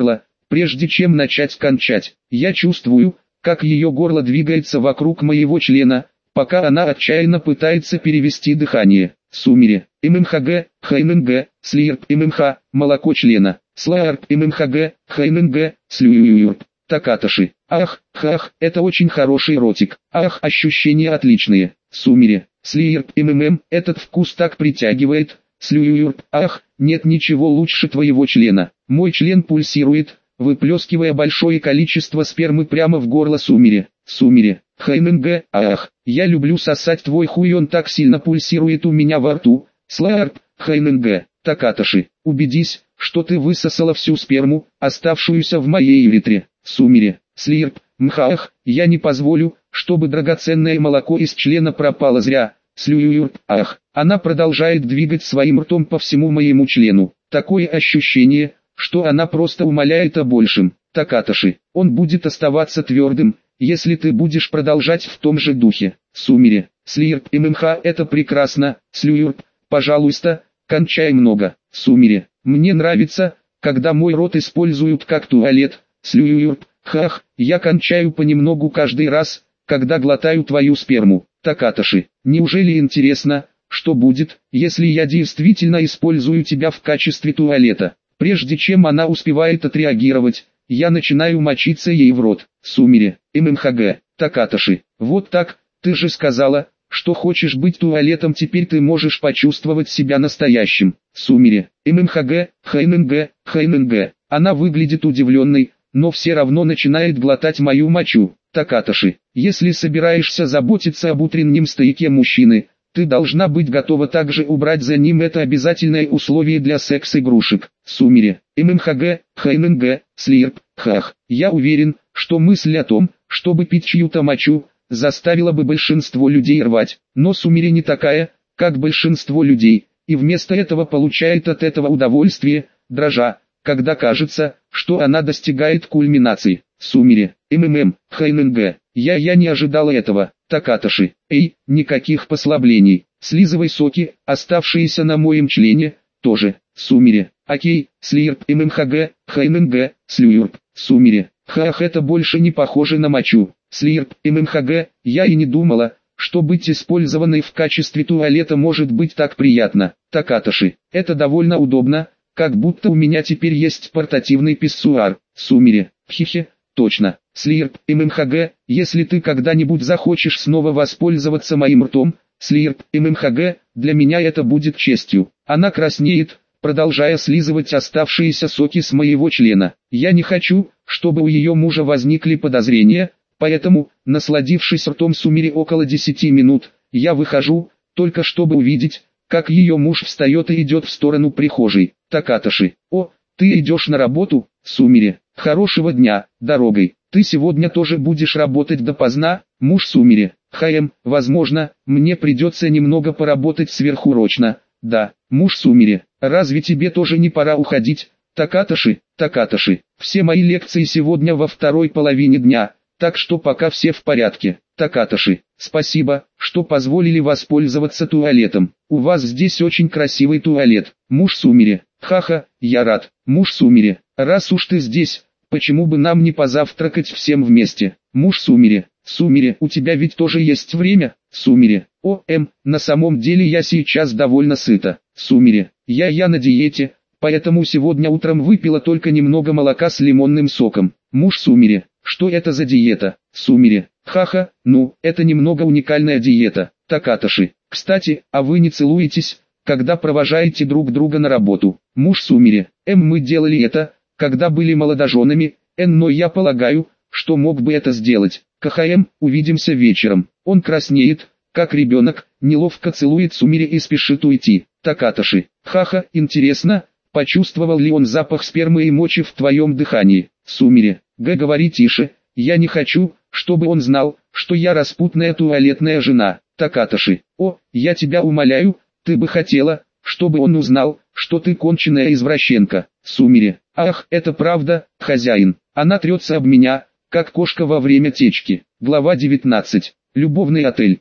прежде чем начать кончать. Я чувствую, как ее горло двигается вокруг моего члена, пока она отчаянно пытается перевести дыхание. Сумере. ММХГ, ХМНГ, слирп ММХ, молоко члена. Сларп ММХГ, ХМНГ, слюююрп. Такаташи. Ах, хах, это очень хороший ротик. Ах, ощущения отличные. Сумере. Слирп МММ, этот вкус так притягивает. Слюююрп. Ах, нет ничего лучше твоего члена. Мой член пульсирует, выплескивая большое количество спермы прямо в горло Сумере. Сумере. ХМНГ, ах, я люблю сосать твой хуй, он так сильно пульсирует у меня во рту. Сларп, ХМНГ. Такаташи, убедись, что ты высосала всю сперму, оставшуюся в моей уретре. Сумере. Слирп, мхах, я не позволю, чтобы драгоценное молоко из члена пропало зря. Слююрп, ах, она продолжает двигать своим ртом по всему моему члену. Такое ощущение, что она просто умоляет о большем. Такаташи, он будет оставаться твердым, если ты будешь продолжать в том же духе. Сумере. Слирп ММХ, это прекрасно. Слююрп, пожалуйста, кончай много. Сумере. Мне нравится, когда мой рот используют как туалет. Слююрп, хах, я кончаю понемногу каждый раз, когда глотаю твою сперму. Такаташи, неужели интересно, что будет, если я действительно использую тебя в качестве туалета? Прежде чем она успевает отреагировать, я начинаю мочиться ей в рот. Сумере. ММХГ. Такаташи, вот так, ты же сказала, что хочешь быть туалетом, теперь ты можешь почувствовать себя настоящим. Сумере. ММХГ, ХМНГ, ХМНГ. Она выглядит удивленной, но все равно начинает глотать мою мочу. Такаташи, если собираешься заботиться об утреннем стояке мужчины, ты должна быть готова также убрать за ним, это обязательное условие для секс-игрушек. Сумере. ММХГ, ХМНГ, слирп, хах. Я уверен, что мысль о том, чтобы пить чью-то мочу, заставила бы большинство людей рвать. Но Сумере не такая, как большинство людей, и вместо этого получает от этого удовольствие, дрожа, когда кажется, что она достигает кульминации. Сумере. МММ, ХМНГ. Я не ожидала этого. Такаташи. Эй, никаких послаблений. Слизывай соки, оставшиеся на моем члене, тоже. Сумере. Окей, слирп ММХГ, ХМНГ, слюрп. Сумере. Хах, это больше не похоже на мочу. Слирп ММХГ, я и не думала, что быть использованной в качестве туалета может быть так приятно. Такаташи. Это довольно удобно, как будто у меня теперь есть портативный писсуар. Сумере. Хихе. Точно. Слирп ММХГ, если ты когда-нибудь захочешь снова воспользоваться моим ртом, слирп ММХГ, для меня это будет честью. Она краснеет, продолжая слизывать оставшиеся соки с моего члена. Я не хочу, чтобы у ее мужа возникли подозрения, поэтому, насладившись ртом Сумере около 10 минут, я выхожу, только чтобы увидеть, как ее муж встает и идет в сторону прихожей. Такаташи. О, ты идешь на работу, Сумере. Хорошего дня, дорогой. Ты сегодня тоже будешь работать допоздна, муж Сумере. Возможно, мне придется немного поработать сверхурочно. Да, муж Сумере. Разве тебе тоже не пора уходить? Такаташи, Такаташи. Все мои лекции сегодня во второй половине дня, так что пока все в порядке. Такаташи, спасибо, что позволили воспользоваться туалетом. У вас здесь очень красивый туалет. Муж Сумере. Ха-ха, я рад. Муж Сумере. Раз уж ты здесь, почему бы нам не позавтракать всем вместе? Муж Сумере. Сумере, у тебя ведь тоже есть время? Сумере. На самом деле я сейчас довольно сыта. Сумере. Я на диете, поэтому сегодня утром выпила только немного молока с лимонным соком. Муж Сумере. Что это за диета? Сумере. Ха-ха, это немного уникальная диета. Такаташи. Кстати, а вы не целуетесь, когда провожаете друг друга на работу? Муж Сумере. Мы делали это, когда были молодоженами, но я полагаю, что мог бы это сделать. Увидимся вечером. Он краснеет, как ребенок, неловко целует Сумере и спешит уйти. Такаташи. Ха-ха, интересно, почувствовал ли он запах спермы и мочи в твоем дыхании? Сумере. Говори тише, я не хочу, чтобы он знал, что я распутная туалетная жена. Такаташи. Я тебя умоляю, ты бы хотела, чтобы он узнал, что ты конченая извращенка. Сумере. Ах, это правда, хозяин. Она трется об меня, как кошка во время течки. Глава 19. Любовный отель.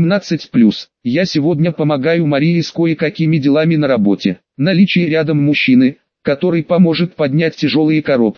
18+. Я сегодня помогаю Марии с кое-какими делами на работе. Наличие рядом мужчины, который поможет поднять тяжелые коробки,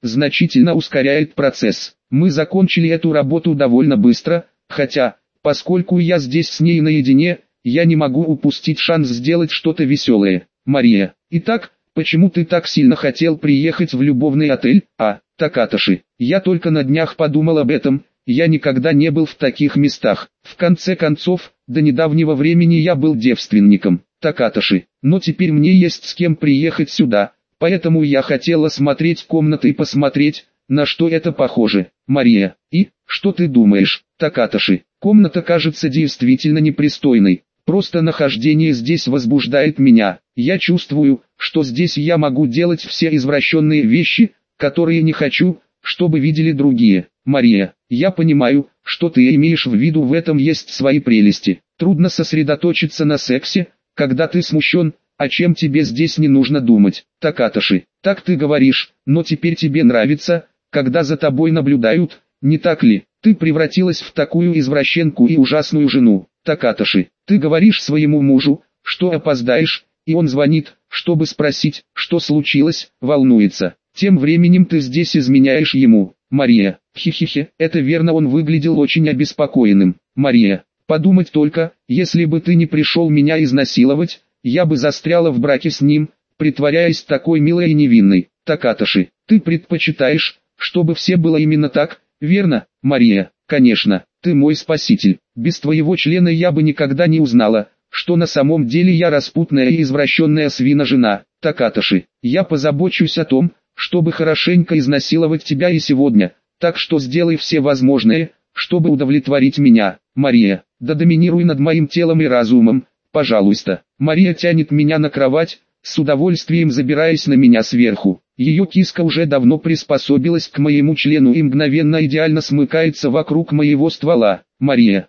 значительно ускоряет процесс. Мы закончили эту работу довольно быстро, хотя, поскольку я здесь с ней наедине, я не могу упустить шанс сделать что-то веселое. Мария, итак, почему ты так сильно хотел приехать в любовный отель, Такатоши? Я только на днях подумал об этом, я никогда не был в таких местах. В конце концов, до недавнего времени я был девственником, Такатоши, но теперь мне есть с кем приехать сюда, поэтому я хотел осмотреть комнаты и посмотреть, на что это похоже. Мария, и, что ты думаешь, Такатоши? Комната кажется действительно непристойной. Просто нахождение здесь возбуждает меня. Я чувствую, что здесь я могу делать все извращенные вещи, которые не хочу, чтобы видели другие. Мария, я понимаю, что ты имеешь в виду, в этом есть свои прелести. Трудно сосредоточиться на сексе, когда ты смущен, о чем тебе здесь не нужно думать. Такатоши, так ты говоришь, но теперь тебе нравится, когда за тобой наблюдают, не так ли? Ты превратилась в такую извращенку и ужасную жену. Такатоши, ты говоришь своему мужу, что опоздаешь, и он звонит, чтобы спросить, что случилось, волнуется. Тем временем ты здесь изменяешь ему. Мария, хихихи, это верно, он выглядел очень обеспокоенным. Мария, подумать только, если бы ты не пришел меня изнасиловать, я бы застряла в браке с ним, притворяясь такой милой и невинной. Такатоши, ты предпочитаешь, чтобы все было именно так, верно? Мария, конечно, ты мой спаситель. Без твоего члена я бы никогда не узнала, что на самом деле я распутная и извращенная свина-жена. Такатоши, я позабочусь о том, чтобы хорошенько изнасиловать тебя и сегодня, так что сделай все возможное, чтобы удовлетворить меня. Мария, да доминируй над моим телом и разумом, пожалуйста. Мария тянет меня на кровать, с удовольствием забираясь на меня сверху. Ее киска уже давно приспособилась к моему члену и мгновенно идеально смыкается вокруг моего ствола. Мария,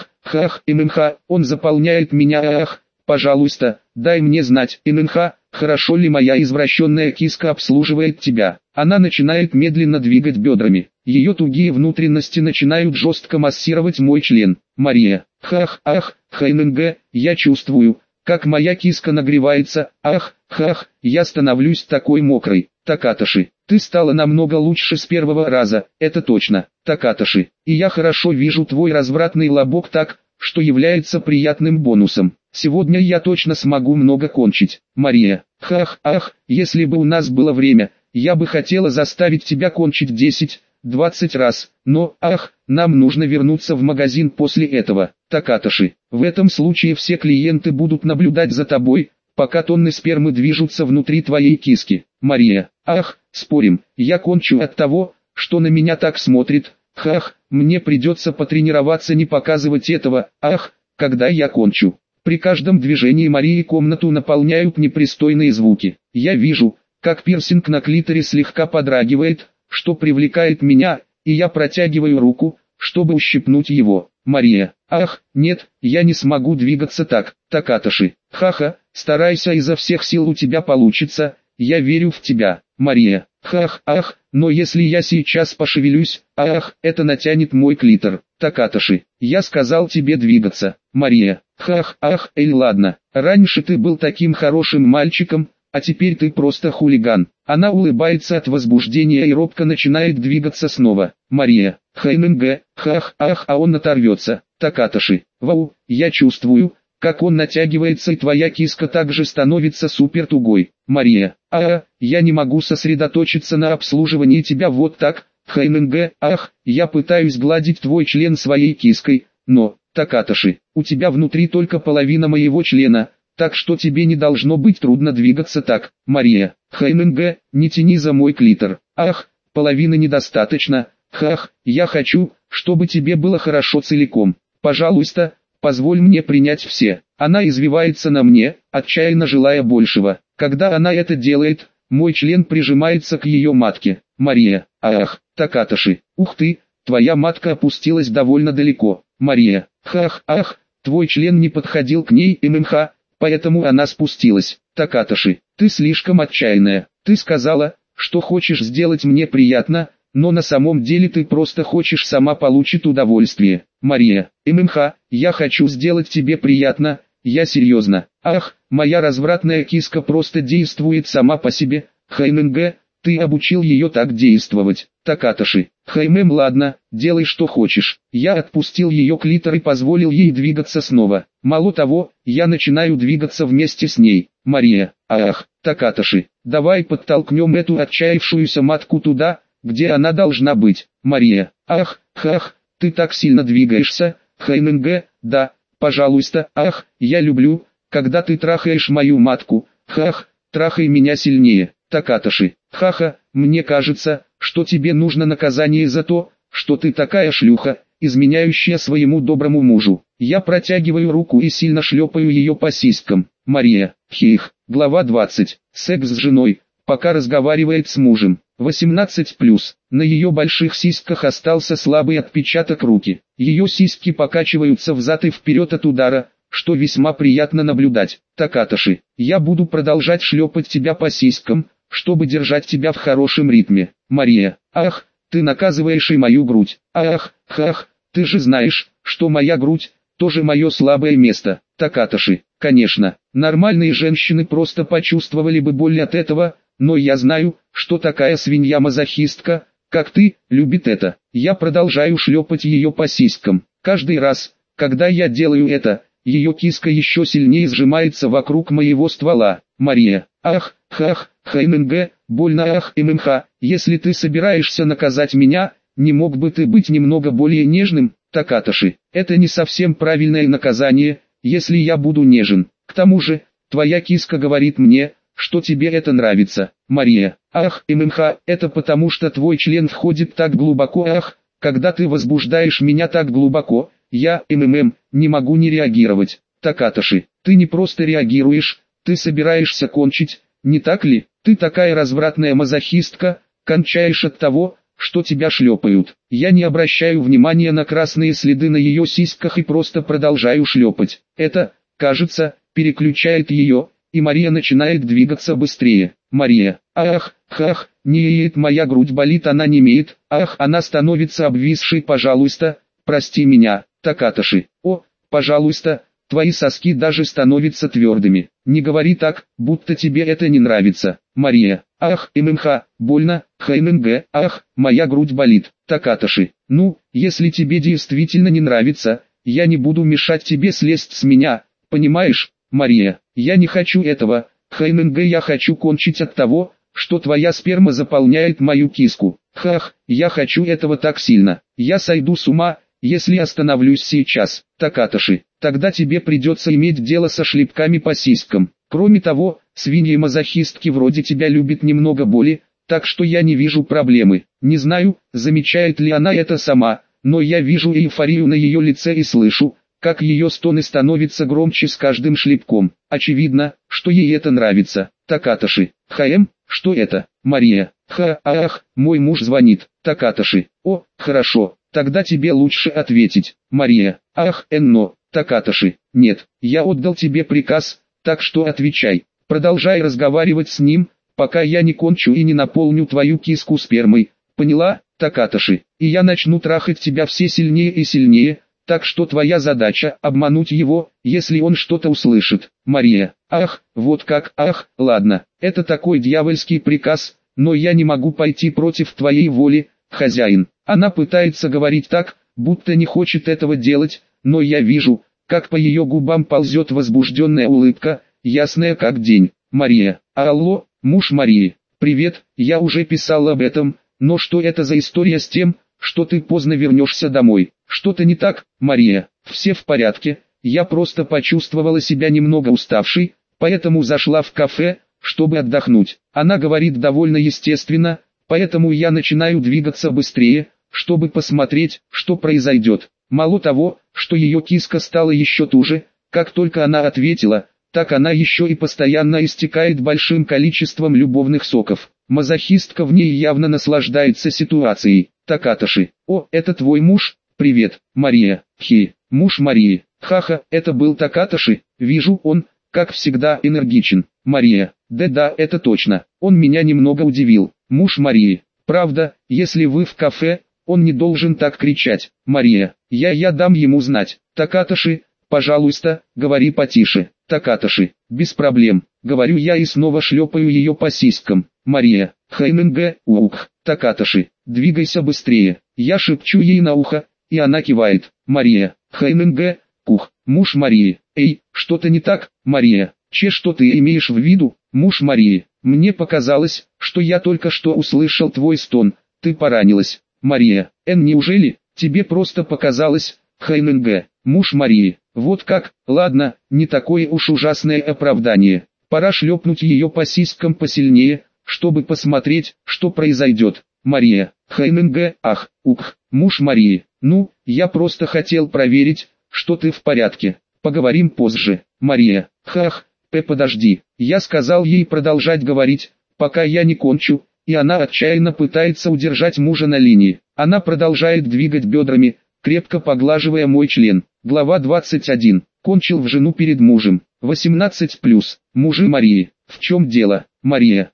он заполняет меня, пожалуйста, дай мне знать, хорошо ли моя извращенная киска обслуживает тебя. Она начинает медленно двигать бедрами. Ее тугие внутренности начинают жестко массировать мой член. Мария, я чувствую, как моя киска нагревается, я становлюсь такой мокрой. Такатоши, ты стала намного лучше с первого раза, это точно. Такатоши, и я хорошо вижу твой развратный лобок так, что является приятным бонусом. Сегодня я точно смогу много кончить. Мария, если бы у нас было время, я бы хотела заставить тебя кончить 10-20 раз, но, нам нужно вернуться в магазин после этого. Такатоши, в этом случае все клиенты будут наблюдать за тобой, пока тонны спермы движутся внутри твоей киски. Мария, спорим, я кончу от того, что на меня так смотрит, мне придется потренироваться не показывать этого, когда я кончу. При каждом движении Марии комнату наполняют непристойные звуки. Я вижу, как пирсинг на клиторе слегка подрагивает, что привлекает меня, и я протягиваю руку, чтобы ущипнуть его. Мария, нет, я не смогу двигаться так. Такатоши, старайся изо всех сил, у тебя получится, я верю в тебя. Мария, но если я сейчас пошевелюсь, это натянет мой клитор. Такатоши, я сказал тебе двигаться. Мария, ладно, раньше ты был таким хорошим мальчиком, а теперь ты просто хулиган. Она улыбается от возбуждения и робко начинает двигаться снова. Мария, он оторвется. Такатоши, вау, я чувствую, как он натягивается, и твоя киска также становится супер тугой. Мария, я не могу сосредоточиться на обслуживании тебя вот так. Я пытаюсь гладить твой член своей киской, но, Такатоши, у тебя внутри только половина моего члена, так что тебе не должно быть трудно двигаться так. Мария, не тяни за мой клитор. Половины недостаточно. Я хочу, чтобы тебе было хорошо целиком. Пожалуйста, позволь мне принять все. Она извивается на мне, отчаянно желая большего. Когда она это делает, мой член прижимается к ее матке. Мария, Такатоши, ух ты, твоя матка опустилась довольно далеко. Мария, твой член не подходил к ней, поэтому она спустилась. Такатоши, ты слишком отчаянная. Ты сказала, что хочешь сделать мне приятно, но на самом деле ты просто хочешь сама получить удовольствие. Мария, я хочу сделать тебе приятно, я серьезно. Моя развратная киска просто действует сама по себе. Ты обучил ее так действовать, Такаташи. Ладно, делай что хочешь. Я отпустил ее клитор и позволил ей двигаться снова. Мало того, я начинаю двигаться вместе с ней. Мария, ах, Такаташи, давай подтолкнем эту отчаявшуюся матку туда, где она должна быть. Мария, ах, ты так сильно двигаешься. Да, пожалуйста, ах, я люблю, когда ты трахаешь мою матку. Трахай меня сильнее. Такаташи, мне кажется, что тебе нужно наказание за то, что ты такая шлюха, изменяющая своему доброму мужу. Я протягиваю руку и сильно шлепаю ее по сиськам. Мария, глава 20. Секс с женой, пока разговаривает с мужем. 18+. На ее больших сиськах остался слабый отпечаток руки. Ее сиськи покачиваются взад и вперед от удара, что весьма приятно наблюдать. Такаташи, я буду продолжать шлепать тебя по сиськам, чтобы держать тебя в хорошем ритме. Мария, ах, ты наказываешь и мою грудь. Ах, ты же знаешь, что моя грудь тоже мое слабое место. Такаташи, конечно, нормальные женщины просто почувствовали бы боль от этого, но я знаю, что такая свинья-мазохистка, как ты, любит это. Я продолжаю шлепать ее по сиськам. Каждый раз, когда я делаю это, ее киска еще сильнее сжимается вокруг моего ствола. Мария, ах, больно, если ты собираешься наказать меня, не мог бы ты быть немного более нежным? Такаташи, это не совсем правильное наказание, если я буду нежен. К тому же, твоя киска говорит мне, что тебе это нравится. Мария, ах, это потому что твой член входит так глубоко, ах, когда ты возбуждаешь меня так глубоко, я, не могу не реагировать. Такаташи, ты не просто реагируешь, ты собираешься кончить, не так ли? Ты такая развратная мазохистка, кончаешь от того, что тебя шлепают. Я не обращаю внимания на красные следы на ее сиськах и просто продолжаю шлепать. Это, кажется, переключает ее, и Мария начинает двигаться быстрее. Мария, ах, нет, моя грудь болит, она немеет, ах, она становится обвисшей, пожалуйста, прости меня. Такаташи, о, пожалуйста, твои соски даже становятся твердыми. Не говори так, будто тебе это не нравится. Мария, ах, больно, ах, моя грудь болит. Такаташи, ну, если тебе действительно не нравится, я не буду мешать тебе слезть с меня, понимаешь? Мария, я не хочу этого, я хочу кончить от того, что твоя сперма заполняет мою киску. Я хочу этого так сильно, я сойду с ума, если остановлюсь сейчас. Такаташи, тогда тебе придется иметь дело со шлепками по сиськам. Кроме того, свиньи-мазохистки вроде тебя любят немного боли, так что я не вижу проблемы. Не знаю, замечает ли она это сама, но я вижу эйфорию на ее лице и слышу, как ее стоны становятся громче с каждым шлепком. Очевидно, что ей это нравится. Такаташи, что это? Мария, мой муж звонит. Такаташи, о, хорошо. Тогда тебе лучше ответить. Мария, Такаташи, нет, я отдал тебе приказ, так что отвечай. Продолжай разговаривать с ним, пока я не кончу и не наполню твою киску спермой. Поняла, Такаташи? И я начну трахать тебя все сильнее и сильнее, так что твоя задача обмануть его, если он что-то услышит. Мария, вот как, ладно, это такой дьявольский приказ, но я не могу пойти против твоей воли, хозяин. Она пытается говорить так, будто не хочет этого делать, но я вижу, как по ее губам ползет возбужденная улыбка, ясная как день. Мария, алло, муж Марии, привет, я уже писал об этом, но что это за история с тем, что ты поздно вернешься домой? Что-то не так, Мария? Все в порядке, я просто почувствовала себя немного уставшей, поэтому зашла в кафе, чтобы отдохнуть. Она говорит довольно естественно, поэтому я начинаю двигаться быстрее, чтобы посмотреть, что произойдет. Мало того, что ее киска стала еще туже, как только она ответила, так она еще и постоянно истекает большим количеством любовных соков. Мазохистка в ней явно наслаждается ситуацией. Такаташи, о, это твой муж? Привет, Мария, муж Марии. Это был Такаташи, вижу он, как всегда, энергичен. Мария, да, это точно, он меня немного удивил. Муж Марии, правда, если вы в кафе, он не должен так кричать. Мария, я дам ему знать. Такаташи, пожалуйста, говори потише. Такаташи, без проблем, говорю я и снова шлепаю ее по сиськам. Мария, ХННГ, ух, Такаташи, двигайся быстрее. Я шепчу ей на ухо, и она кивает. Мария, ХННГ, кух, муж Марии. Эй, что-то не так, Мария? Что ты имеешь в виду, муж Марии? Мне показалось, что я только что услышал твой стон. Ты поранилась. Мария, неужели тебе просто показалось? ХННГ, муж Марии. Вот как, ладно, не такое уж ужасное оправдание. Пора шлепнуть ее по сиськам посильнее, чтобы посмотреть, что произойдет. Мария, ХННГ, ах, ух, муж Марии. Ну, я просто хотел проверить, что ты в порядке. Поговорим позже. Мария, подожди. Я сказал ей продолжать говорить, пока я не кончу, и она отчаянно пытается удержать мужа на линии. Она продолжает двигать бедрами, крепко поглаживая мой член. Глава 21. Кончил в жену перед мужем. 18+. Мужи Марии. В чем дело, Мария?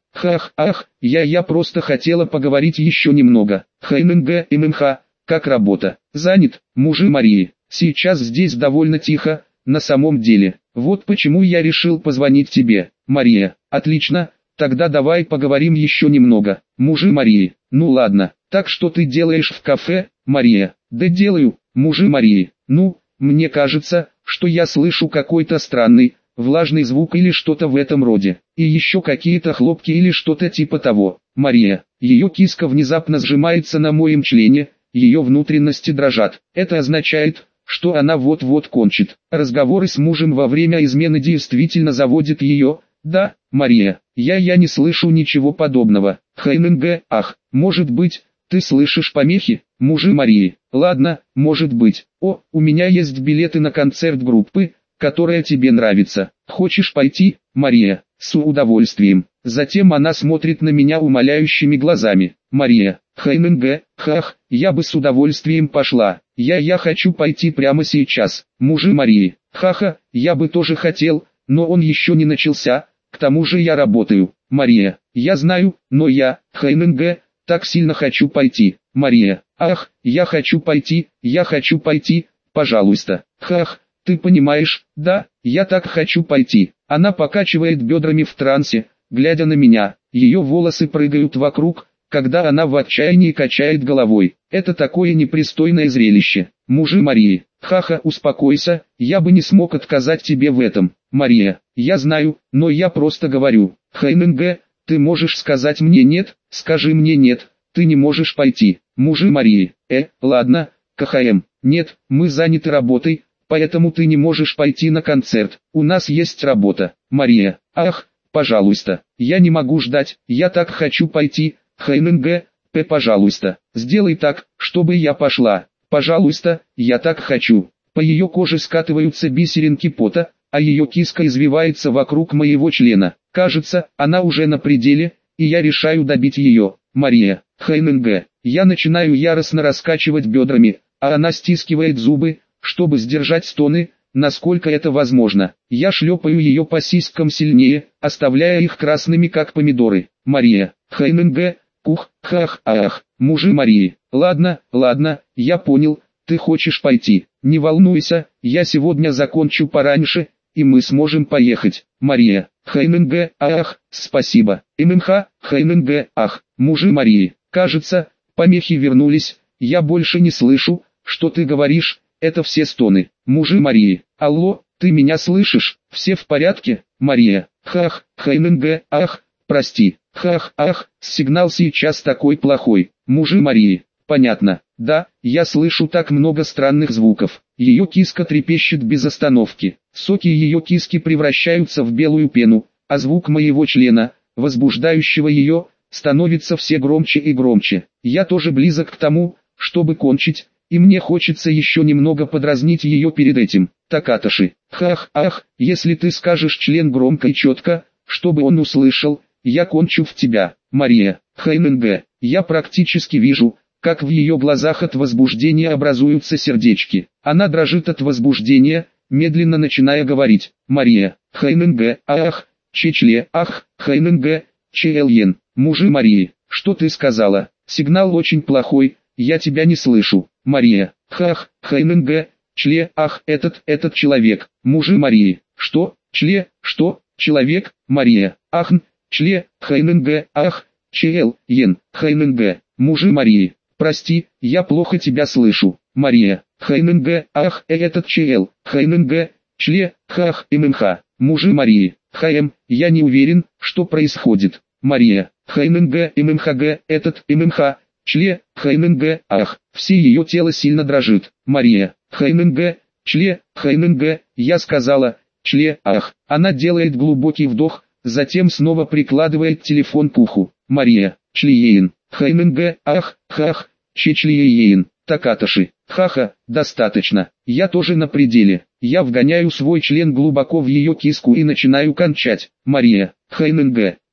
Я просто хотела поговорить еще немного. ХННГ, ММХ, как работа? Занят, мужи Марии. Сейчас здесь довольно тихо, на самом деле. Вот почему я решил позвонить тебе. Мария, отлично, тогда давай поговорим еще немного. Мужи Марии, ну ладно, так что ты делаешь в кафе, Мария? Да делаю, мужи Марии. Ну, мне кажется, что я слышу какой-то странный, влажный звук или что-то в этом роде. И еще какие-то хлопки или что-то типа того. Мария, ее киска внезапно сжимается на моем члене, ее внутренности дрожат. Это означает, что она вот-вот кончит. Разговоры с мужем во время измены действительно заводят ее. Да, Мария, я не слышу ничего подобного. ХННГ, ах, может быть, ты слышишь помехи, мужи Марии? Ладно, может быть. О, у меня есть билеты на концерт группы, которая тебе нравится. Хочешь пойти, Мария? С удовольствием. Затем она смотрит на меня умоляющими глазами. Мария, ХННГ, я бы с удовольствием пошла. Я хочу пойти прямо сейчас. Мужи Марии, я бы тоже хотел, но он еще не начался, к тому же я работаю. Мария, я знаю, но я, ХННГ, так сильно хочу пойти. Мария, я хочу пойти, пожалуйста. Ты понимаешь, да, я так хочу пойти. Она покачивает бедрами в трансе, глядя на меня. Ее волосы прыгают вокруг, когда она в отчаянии качает головой. Это такое непристойное зрелище. Мужи Марии, успокойся, я бы не смог отказать тебе в этом. Мария, я знаю, но я просто говорю. ХННГ, ты можешь сказать мне нет, скажи мне нет, ты не можешь пойти. Мужи Марии, ладно, КХМ, нет, мы заняты работой, поэтому ты не можешь пойти на концерт, у нас есть работа. Мария, пожалуйста, я не могу ждать, я так хочу пойти. ХННГ, пожалуйста, сделай так, чтобы я пошла. Пожалуйста, я так хочу. По ее коже скатываются бисеринки пота, а ее киска извивается вокруг моего члена. Кажется, она уже на пределе, и я решаю добить ее. Мария, ХННГ, я начинаю яростно раскачивать бедрами, а она стискивает зубы, чтобы сдержать стоны, насколько это возможно. Я шлепаю ее по сиськам сильнее, оставляя их красными как помидоры. Мария, ХННГ, мужи Марии. Ладно, я понял, ты хочешь пойти. Не волнуйся, я сегодня закончу пораньше, и мы сможем поехать. Мария, ХННГ, спасибо. ММХ, ХННГ, мужи Марии. Кажется, помехи вернулись, я больше не слышу, что ты говоришь, это все стоны. Мужи Марии, алло, ты меня слышишь, все в порядке? Мария, ХННГ, прости, сигнал сейчас такой плохой. Мужи Марии, понятно, да, я слышу так много странных звуков. Ее киска трепещет без остановки, соки ее киски превращаются в белую пену, а звук моего члена, возбуждающего ее, становится все громче и громче. Я тоже близок к тому, чтобы кончить, и мне хочется еще немного подразнить ее перед этим. Такаташи, если ты скажешь член громко и четко, чтобы он услышал, я кончу в тебя. Мария, ХННГ, я практически вижу, как в ее глазах от возбуждения образуются сердечки. Она дрожит от возбуждения, медленно начиная говорить. Мария, ХННГ, чечле, ХННГ, ЧЛН. Мужи Марии, что ты сказала? Сигнал очень плохой, я тебя не слышу. Мария, ХННГ, чле, этот человек. Мужи Марии, что, чле, что, человек? Мария, чле, хайннг, ах, чл, ен, хайннг, мужи Марии. Прости, я плохо тебя слышу. Мария, хайннг, ах, этот чл, хайннг, чле, хах, ммх, мужи Марии. Я не уверен, что происходит. Мария, хайннг, ммхг, этот, ммх, чле, хайннг, ах, все ее тело сильно дрожит. Мария, хайннг, чле, хайннг, я сказала, чле, ах. Она делает глубокий вдох, затем снова прикладывает телефон к уху. Мария, члиеин, хайннг, ах, хах, члиеин, такаташи, хаха, достаточно. Я тоже на пределе. Я вгоняю свой член глубоко в ее киску и начинаю кончать. Мария, хайннг.